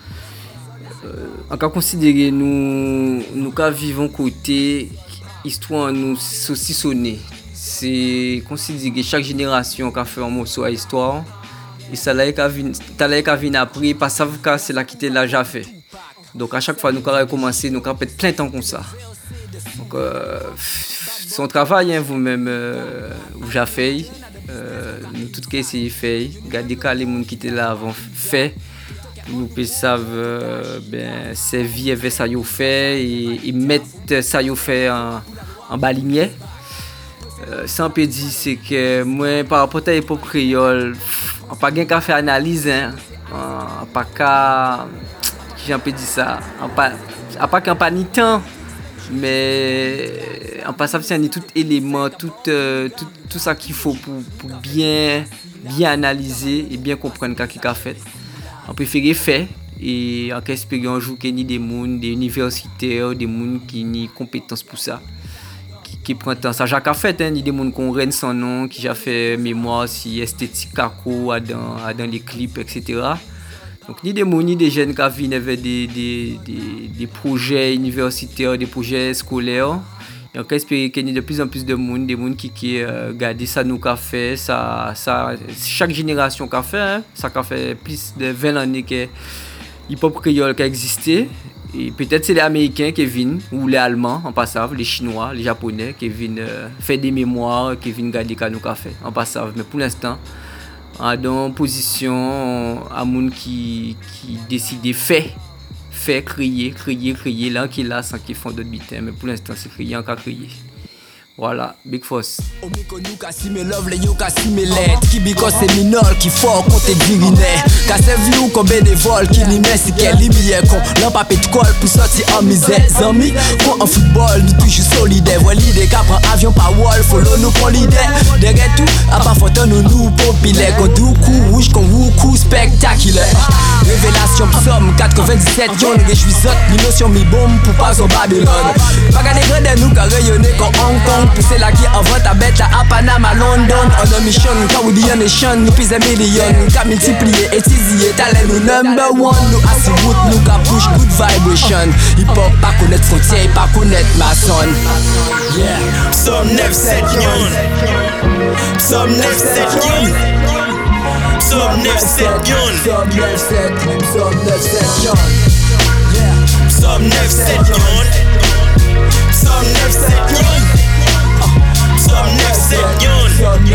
En cas considérer nous nous cas vivons côté histoire nous saucissonner. C'est considérer chaque génération qui a fait un morceau à histoire et ça là qui a vient après pas savent que c'est là qui était là déjà fait. Donc à chaque fois nous avons recommencer nous avons fait plein de temps comme ça. Donc euh, son travail hein, vous-même euh, vous avez fait euh, nous tout cas essayé fait garder que les gens qui étaient là avant fait. Nous savons euh, ben servir avec ça yo fait et, et mettre ça yo fait en en bas lumière. Euh, sans peut dire c'est que moi par rapport à l'époque créole, on pas gain qu'à faire analyse hein. On pas qu'à j'en peux dire ça, on pas on pas qu'en pas ni temps mais on pas ça c'est tout élément tout, euh, tout tout ça qu'il faut pour, pour bien bien analyser et bien comprendre qu'est-ce qu'il a fait. On préfère faire et en espérer un jour qu'il y ait des gens, des universitaires, des gens qui ont des compétences pour ça, qui, qui prennent temps. Ça, Jacques a fait, hein, il y a des gens qui ont renne son nom, qui ont fait mémoire si esthétique kako dans, dans les clips, et cetera. Donc, ni des gens, ni des jeunes qui viennent avec des, des, des, des projets universitaires, des projets scolaires. Et on espère qu'il y ait de plus en plus de monde, des gens qui, qui euh, regardent ça nous qu'a fait, ça, ça, chaque génération qu'a fait, hein, ça qu'a fait plus de vingt années que hip-hop créole qui a existé. Et peut-être c'est les Américains qui viennent, ou les Allemands en passant, les Chinois, les Japonais qui viennent euh, faire des mémoires, qui viennent regarder ce nous qu'a fait en passant. Mais pour l'instant, on est dans une position à monde qui, qui décide de faire. Faire crier, crier, crier, là qui est là sans qu'ils font d'autres bêtises, mais pour l'instant c'est crier encore crier. Voilà, Big Foss. Si me love, les yo ka si me let Qui biko se minol, qui fort contre virine Ka se vi ou kon bénévole Qui ni men si ke li miye kon Lan pa pet kol pou sorti en misère Zami, kon en football, nou toujou solide Vwa lide ka pran avion pa wall Follow nou kon lide Dere tout, a pa foton nou nou popile Kon dou kou rouge, kon wou kou spectaculaire Révélation psom quatre-vingt-dix-sept yon Réjouissot, ni notion mi bom pou pas son Babylone Pa gade grede nou ka rayonne kon Hong Kong Pousse la ki avant ta bête la à Panama, London On a mission, Caribbean nation Nous pise un million, ka multiplier et tiziller Talent nous number one Nous assis route, nous ka push good vibration Hip hop pas connaître frontière, pas connaître maçon Yeah Psaume neuf sept yon Psaume neuf sept yon Psaume neuf sept yon Psaume neuf sept, Psaume neuf sept yon Psaume neuf sept yon Psaume neuf sept yon Psaume neuf sept yon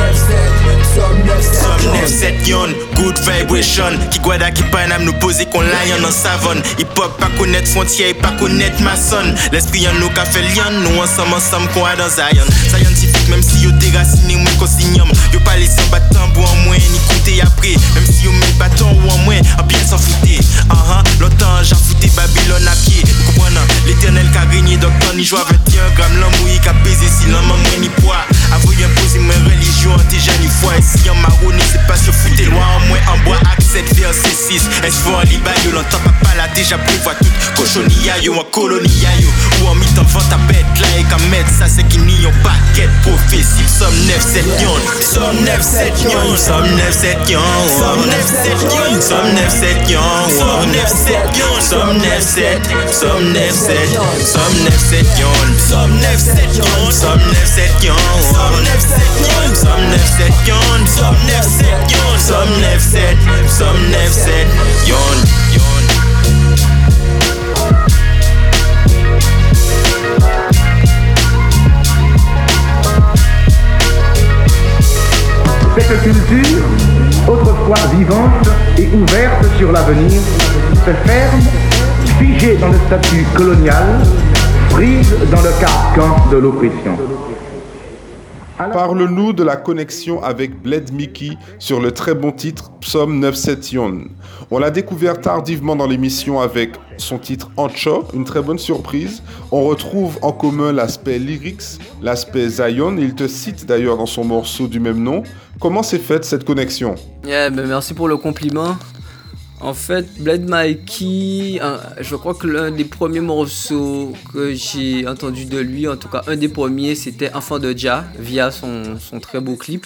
Psaume neuf sept yon Good vibration Ki gwada ki panam nou pose kon lion en savon Hip hop pa connaître frontière pa connaître maçon L'esprit yon nou ka fait lion Nou ensemble ensemble kon a dans Zion Scientifique même si yo déraciné mwen konsignam Yo pale sans battant bo en moins ni koute après Même si yo met bâton ou en moins En bien s'en fouté uh-huh. Longtemps j'en fouté Babylone à pied Vous comprenez l'éternel ka régné Docteur ni joie vingt et un grammes L'amour y ka pesé si l'homme moins ni poids Avoue imposer ma religion déjà ni foi Et si en marronné c'est pas sur fouté loin en moins en bois Acte verset six Est-ce faut en liba yo l'entend papa là déjà prévoit tout Cochonia yo en colonia yo Ou en mi-temps vent à bête là et qu'à mettre ça c'est qu'il n'y a pas quête prophétie Psaume neuf sept yon Psaume neuf sept yon Psaume neuf sept yon Psaume neuf sept yon Psaume neuf sept yon Psaume neuf sept yon Psaume neuf sept Psaume neuf sept Psaume neuf sept yon Psaume neuf sept yon Psaume neuf sept yon Psaume neuf sept yon Psaume neuf sept yon Psaume neuf sept yon Psaume neuf sept Psaume neuf sept yon Cette culture, autrefois vivante et ouverte sur l'avenir, se ferme, figée dans le statut colonial, prise dans le carcan de l'oppression. Parle-nous de la connexion avec Bled Mickey sur le très bon titre Psaume neuf sept yon. On l'a découvert tardivement dans l'émission avec son titre Ancho, une très bonne surprise. On retrouve en commun l'aspect lyrics, l'aspect Zion. Il te cite d'ailleurs dans son morceau du même nom. Comment s'est faite cette connexion? Yeah, ben merci pour le compliment. En fait, Bled Mickey, je crois que l'un des premiers morceaux que j'ai entendu de lui, en tout cas un des premiers, c'était Enfant de Jah, via son, son très beau clip.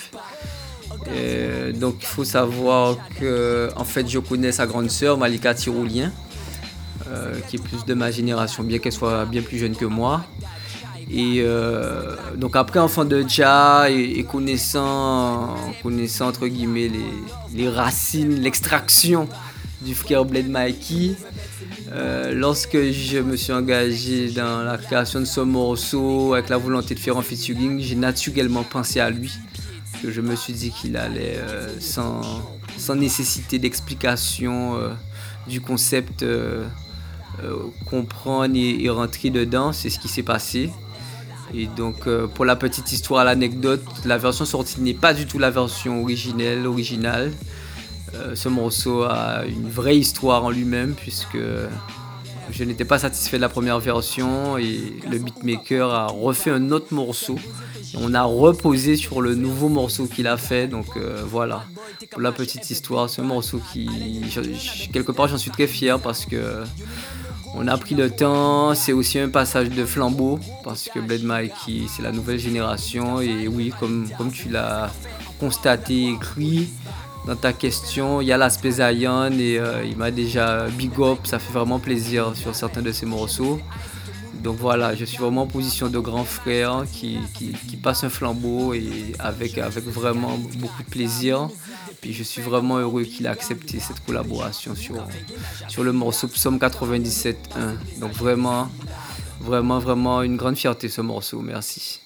Et donc il faut savoir que en fait, je connais sa grande sœur, Malika Tiroulien, euh, qui est plus de ma génération, bien qu'elle soit bien plus jeune que moi. Et euh, donc après Enfant de Jah et, et connaissant, connaissant entre guillemets les, les racines, l'extraction du frère Bled Mickey, euh, lorsque je me suis engagé dans la création de ce morceau avec la volonté de faire un featuring, j'ai naturellement pensé à lui. Que je me suis dit qu'il allait euh, sans, sans nécessité d'explication euh, du concept euh, euh, comprendre et, et rentrer dedans. C'est ce qui s'est passé. Et donc euh, pour la petite histoire, l'anecdote, la version sortie n'est pas du tout la version originelle, originale. Euh, ce morceau a une vraie histoire en lui-même puisque je n'étais pas satisfait de la première version et le beatmaker a refait un autre morceau. Et on a reposé sur le nouveau morceau qu'il a fait, donc euh, voilà. Pour la petite histoire, c'est un morceau qui, je, je, quelque part, j'en suis très fier parce que on a pris le temps. C'est aussi un passage de flambeau parce que Bled Mickey, c'est la nouvelle génération et oui, comme comme tu l'as constaté, écrit dans ta question, il y a l'aspect Zion et euh, il m'a déjà big up, ça fait vraiment plaisir sur certains de ces morceaux. Donc voilà, je suis vraiment en position de grand frère qui, qui, qui passe un flambeau et avec, avec vraiment beaucoup de plaisir. Puis je suis vraiment heureux qu'il ait accepté cette collaboration sur, sur le morceau Psaume quatre-vingt-dix-sept un. Donc vraiment, vraiment, vraiment une grande fierté ce morceau, merci.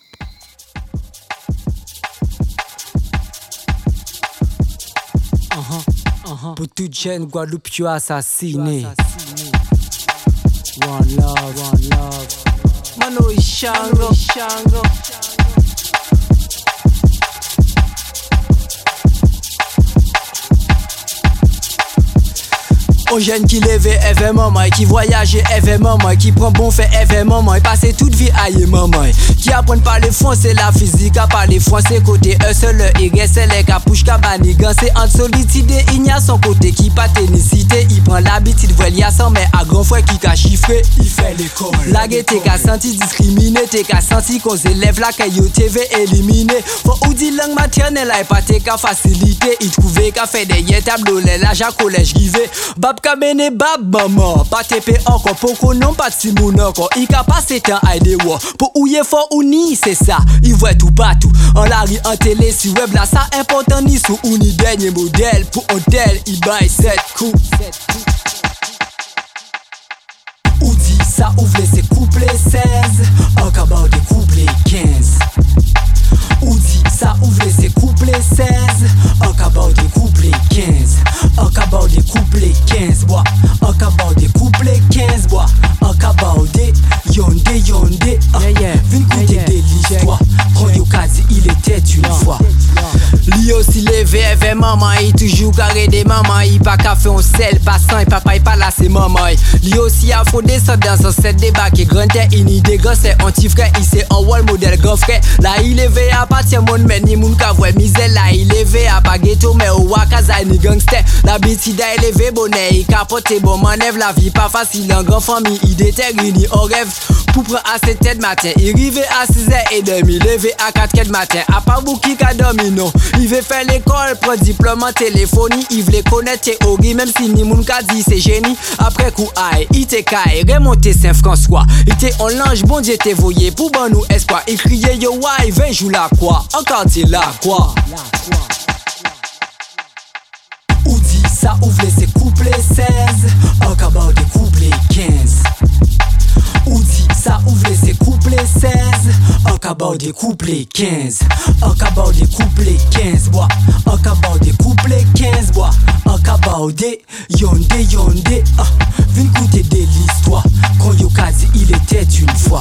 Uh-huh, uh-huh. Pour toute jeune Guadeloupe, tu as assassiné. One love, one love. Mano Ishango, Ishango. On jeune qui lève événement, qui voyage événement, qui prend bon fait événement, passe toute vie ailleurs maman, qui apprend par les français la physique, à parler français côté un seul et reste les capouches cabani, c'est entre solitude il y a son côté qui pas ténicité, il prend l'habitude de voir y a sans mais à grand frère qui qu'a chiffré, il fait l'école. La guette qu'a senti discriminé, t'es qu'a senti qu'on élève la caillou T V éliminé. Faut ou dit langue maternelle et pas t'es qu'a facilité, il trouvait qu'a fait des tableaux les l'âge à collège rivé. Bab Kamene bab maman, pas tepe encore pour qu'on non pas de Simon encore. Il a passé temps à aider wa. Pour ouye fort ou ni, c'est ça. Il voit tout partout. En la rue, en télé, si web là, ça important ni sous ou ni dernier modèle. Pour un tel, il baille sept coups. Ou dit ça ouvre ses couplets seize. Encore bord des couplets quinze. Ou dit ça ouvre ses couplets seize. Encore bord des couplets quinze. Encore bord des couplets quinze bois. Encore bord des couplets quinze bois. Encore bord des yonde yonde. Vin goûter de l'histoire. Quand Yokazi il était une fois. Lui aussi levé vers maman. Il toujours carré des mamans. Il pas qu'à faire un sel passant. Et papa il pas là c'est maman. Lui aussi a faut descendre dans un set débat qui grand terre. Il n'y des gars c'est anti-frère. Il c'est un wall modèle grand frère. Là il levé à partir mon men ni moun ka voit misère. Là il levé à pas ghetto mais au wakaza ni gangster. L'habitude à élever bonnet. Il capote bon manèvre. La vie pas facile en grand famille. Il détermine en rêve. Pour prendre à sept heures matin. Il arrive à six heures trente. Levé à quatre heures matin. A pas beaucoup qui dormi non. Il veut faire l'école, prendre diplôme en téléphonie. Il veut connaître théorie, même si ni moun ka dit c'est génie. Après coup aïe, il te caille, remonté Saint-François. Il était en linge, bon Dieu t'es voyé pour bon nous espoir. Il criait yo why, vingt joue la quoi, encore t'es là quoi. Ou dit ça ouvre ses couplets seize, encore bord des couplets quinze. Ou dit ça ouvre ses couplets seize, encore bord des couplets quinze. Encore bord des couplets quinze bois. Encore bord des couplets quinze bois. Encore bord des yonde yonde. Ah, vin goûter de l'histoire. Quand Yokazi il était une fois.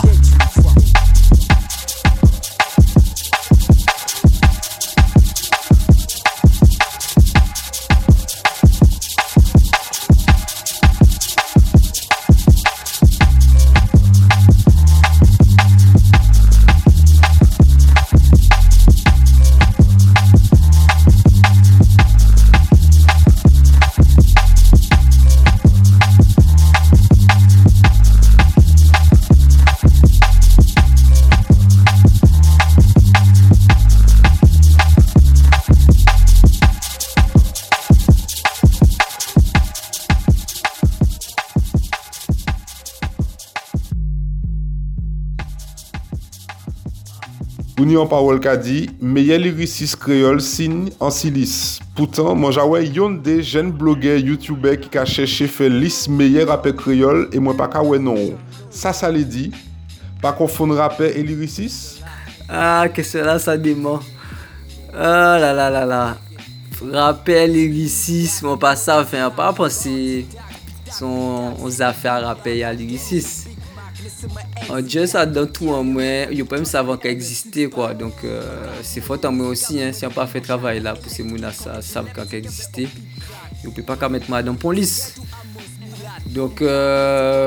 Ni en parole qu'a dit, meilleur lyriciste créole signe en silice. Pourtant, moi j'avais yon des jeunes blogueurs, youtubeurs qui a cherché faire liste meilleur rappeur créole et moi pas qu'à ouais non. Ça, ça l'est dit. Pas confondre rappeur et lyriciste. Ah, que cela, ça dément. Ah là là là là. Rappeur, lyriciste, mon pas ça, fait pas penser aux affaires rappeur et lyriciste. En Dieu ça dans tout en moi, il peut même savoir qu'elle existait quoi. Donc euh, c'est fort en moi aussi hein, si on pas fait travail là pour ces gens là ça savent qu'elle existait. Il peut pas qu'à mettre moi dans la police. Donc euh,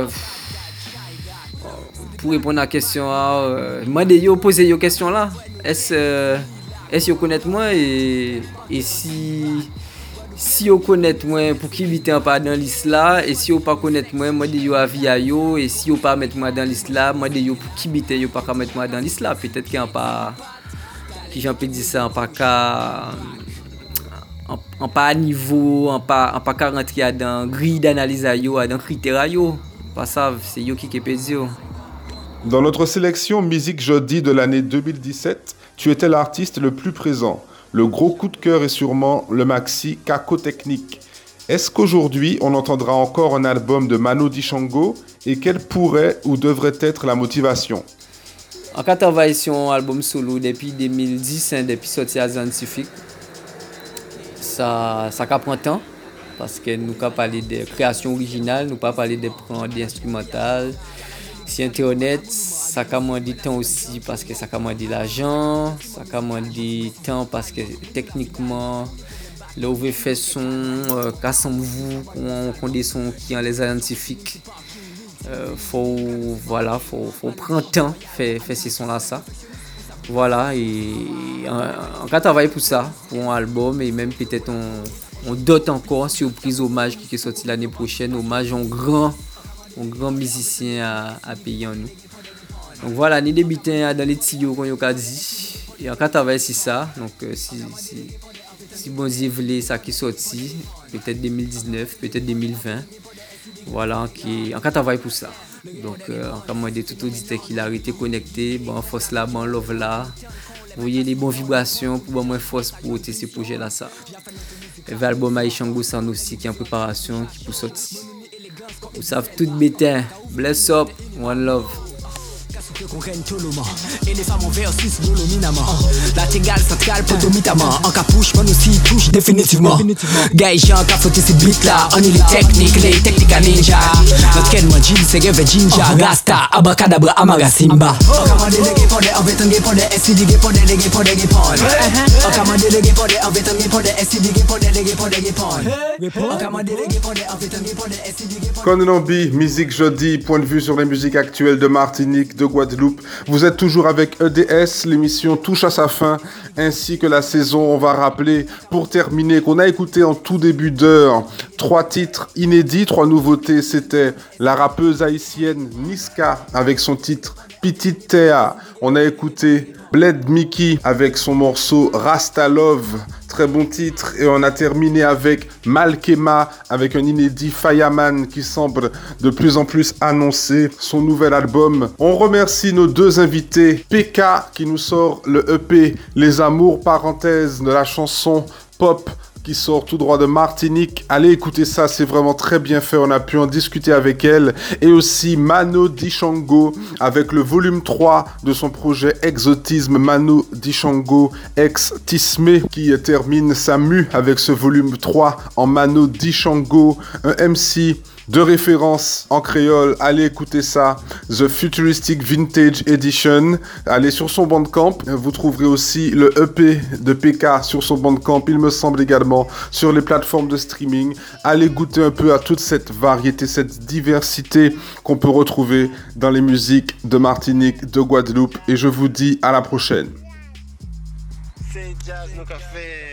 pour répondre à la question euh, moi de yo poser yo question là. Est-ce euh, est-ce que vous connaissez moi et et si si vous connaissez moi pour qui vite pas dans liste là et si vous pas connaître moi moi de yo avis à yo et si vous pas mettre moi dans liste là moi de yo pour qui vite yo pas mettre moi dans liste là peut-être qu'il en pas qui j'en peux dire ça en pas cas en, en pas à niveau en pas en pas qu'à rentrer dans grille d'analyse à yo dans critères à yo pas ça c'est yo qui qui peut dire. Dans notre sélection musique jeudi de l'année deux mille dix-sept, tu étais l'artiste le plus présent. Le gros coup de cœur est sûrement le maxi Kako Technique. Est-ce qu'aujourd'hui, on entendra encore un album de Mano Dichango et quelle pourrait ou devrait être la motivation? En cas de travail sur un album solo depuis deux mille dix, hein, depuis sorti à Scientifique, ça, ça prend temps parce que nous pas parler de création originale, nous pas parler de prendre d'instrumental. Si Internet, ça a demandé temps aussi parce que ça a demandé l'argent, ça a demandé temps parce que techniquement, là où vous faites son, euh, cassez-vous, qu'on des sons qui ont les scientifiques, euh, faut, voilà, faut, faut prendre temps, faire, faire ces sons-là, ça. Voilà, et on, on travaille pour ça, pour un album, et même peut-être on, on dote encore surprise hommage qui est sorti l'année prochaine, hommage en grand. Un grand musicien à, à payer en nous. Donc voilà, ni débuté dans les tuyaux qu'on a dit. Et on travaille sur ça. Donc euh, si, si, si bon Dieu voulait ça qui sorti, peut-être deux mille dix-neuf, peut-être deux mille vingt. Voilà, qui, on travaille pour ça. Donc euh, on commande tout auditeur qui l'a arrêté connecté, bon force là, bon love là. Vous voyez les bonnes vibrations pour moins force pour ôter ces projets là ça. Et l'album Aïchango San aussi qui est en préparation, qui peut sortir. Vous savez tout bétain. Bless up, one love. Et les femmes en versus voluminamment. La tégale centrale potomitamment. En capuche, man aussi touche définitivement. Gaïja en cafoté ces beats là. On est les techniques, les techniques à ninja. Notre ken man jean, c'est rêve jinja. Rasta, abacadabra, amara simba. On commande les gay pour des, on veut un gay pour des, S C D gay pour des, les gay pour des gay pour des. On commande les gay pour des, on veut un gay pour des, S C D gay pour des, les gay pour des gay pour des. On commande les gay pour des, on veut un gay pour des, S C D gay pour des. Conan B, Musique Jeudi, point de vue sur les musiques actuelles de Martinique, de Guadeloupe. Vous êtes toujours avec E D S, l'émission touche à sa fin, ainsi que la saison. On va rappeler, pour terminer, qu'on a écouté en tout début d'heure trois titres inédits, trois nouveautés. C'était la rappeuse haïtienne Niska avec son titre Petite Théa. On a écouté Bled Mickey avec son morceau Rasta Love, très bon titre. Et on a terminé avec Malkema avec un inédit Fireman qui semble de plus en plus annoncer son nouvel album. On remercie nos deux invités, P K qui nous sort le E P Les Amours parenthèses de la chanson pop qui sort tout droit de Martinique. Allez écouter ça, c'est vraiment très bien fait. On a pu en discuter avec elle. Et aussi Mano Dichango avec le volume trois de son projet Exotisme. Mano Dichango ex Tismé qui termine sa mue avec ce volume trois en Mano Dichango, un M C de référence en créole. Allez écouter ça, The Futuristic Vintage Edition. Allez sur son Bandcamp, vous trouverez aussi le E P de P K sur son Bandcamp, il me semble également sur les plateformes de streaming. Allez goûter un peu à toute cette variété, cette diversité qu'on peut retrouver dans les musiques de Martinique, de Guadeloupe, et je vous dis à la prochaine. C'est Jazz No Café.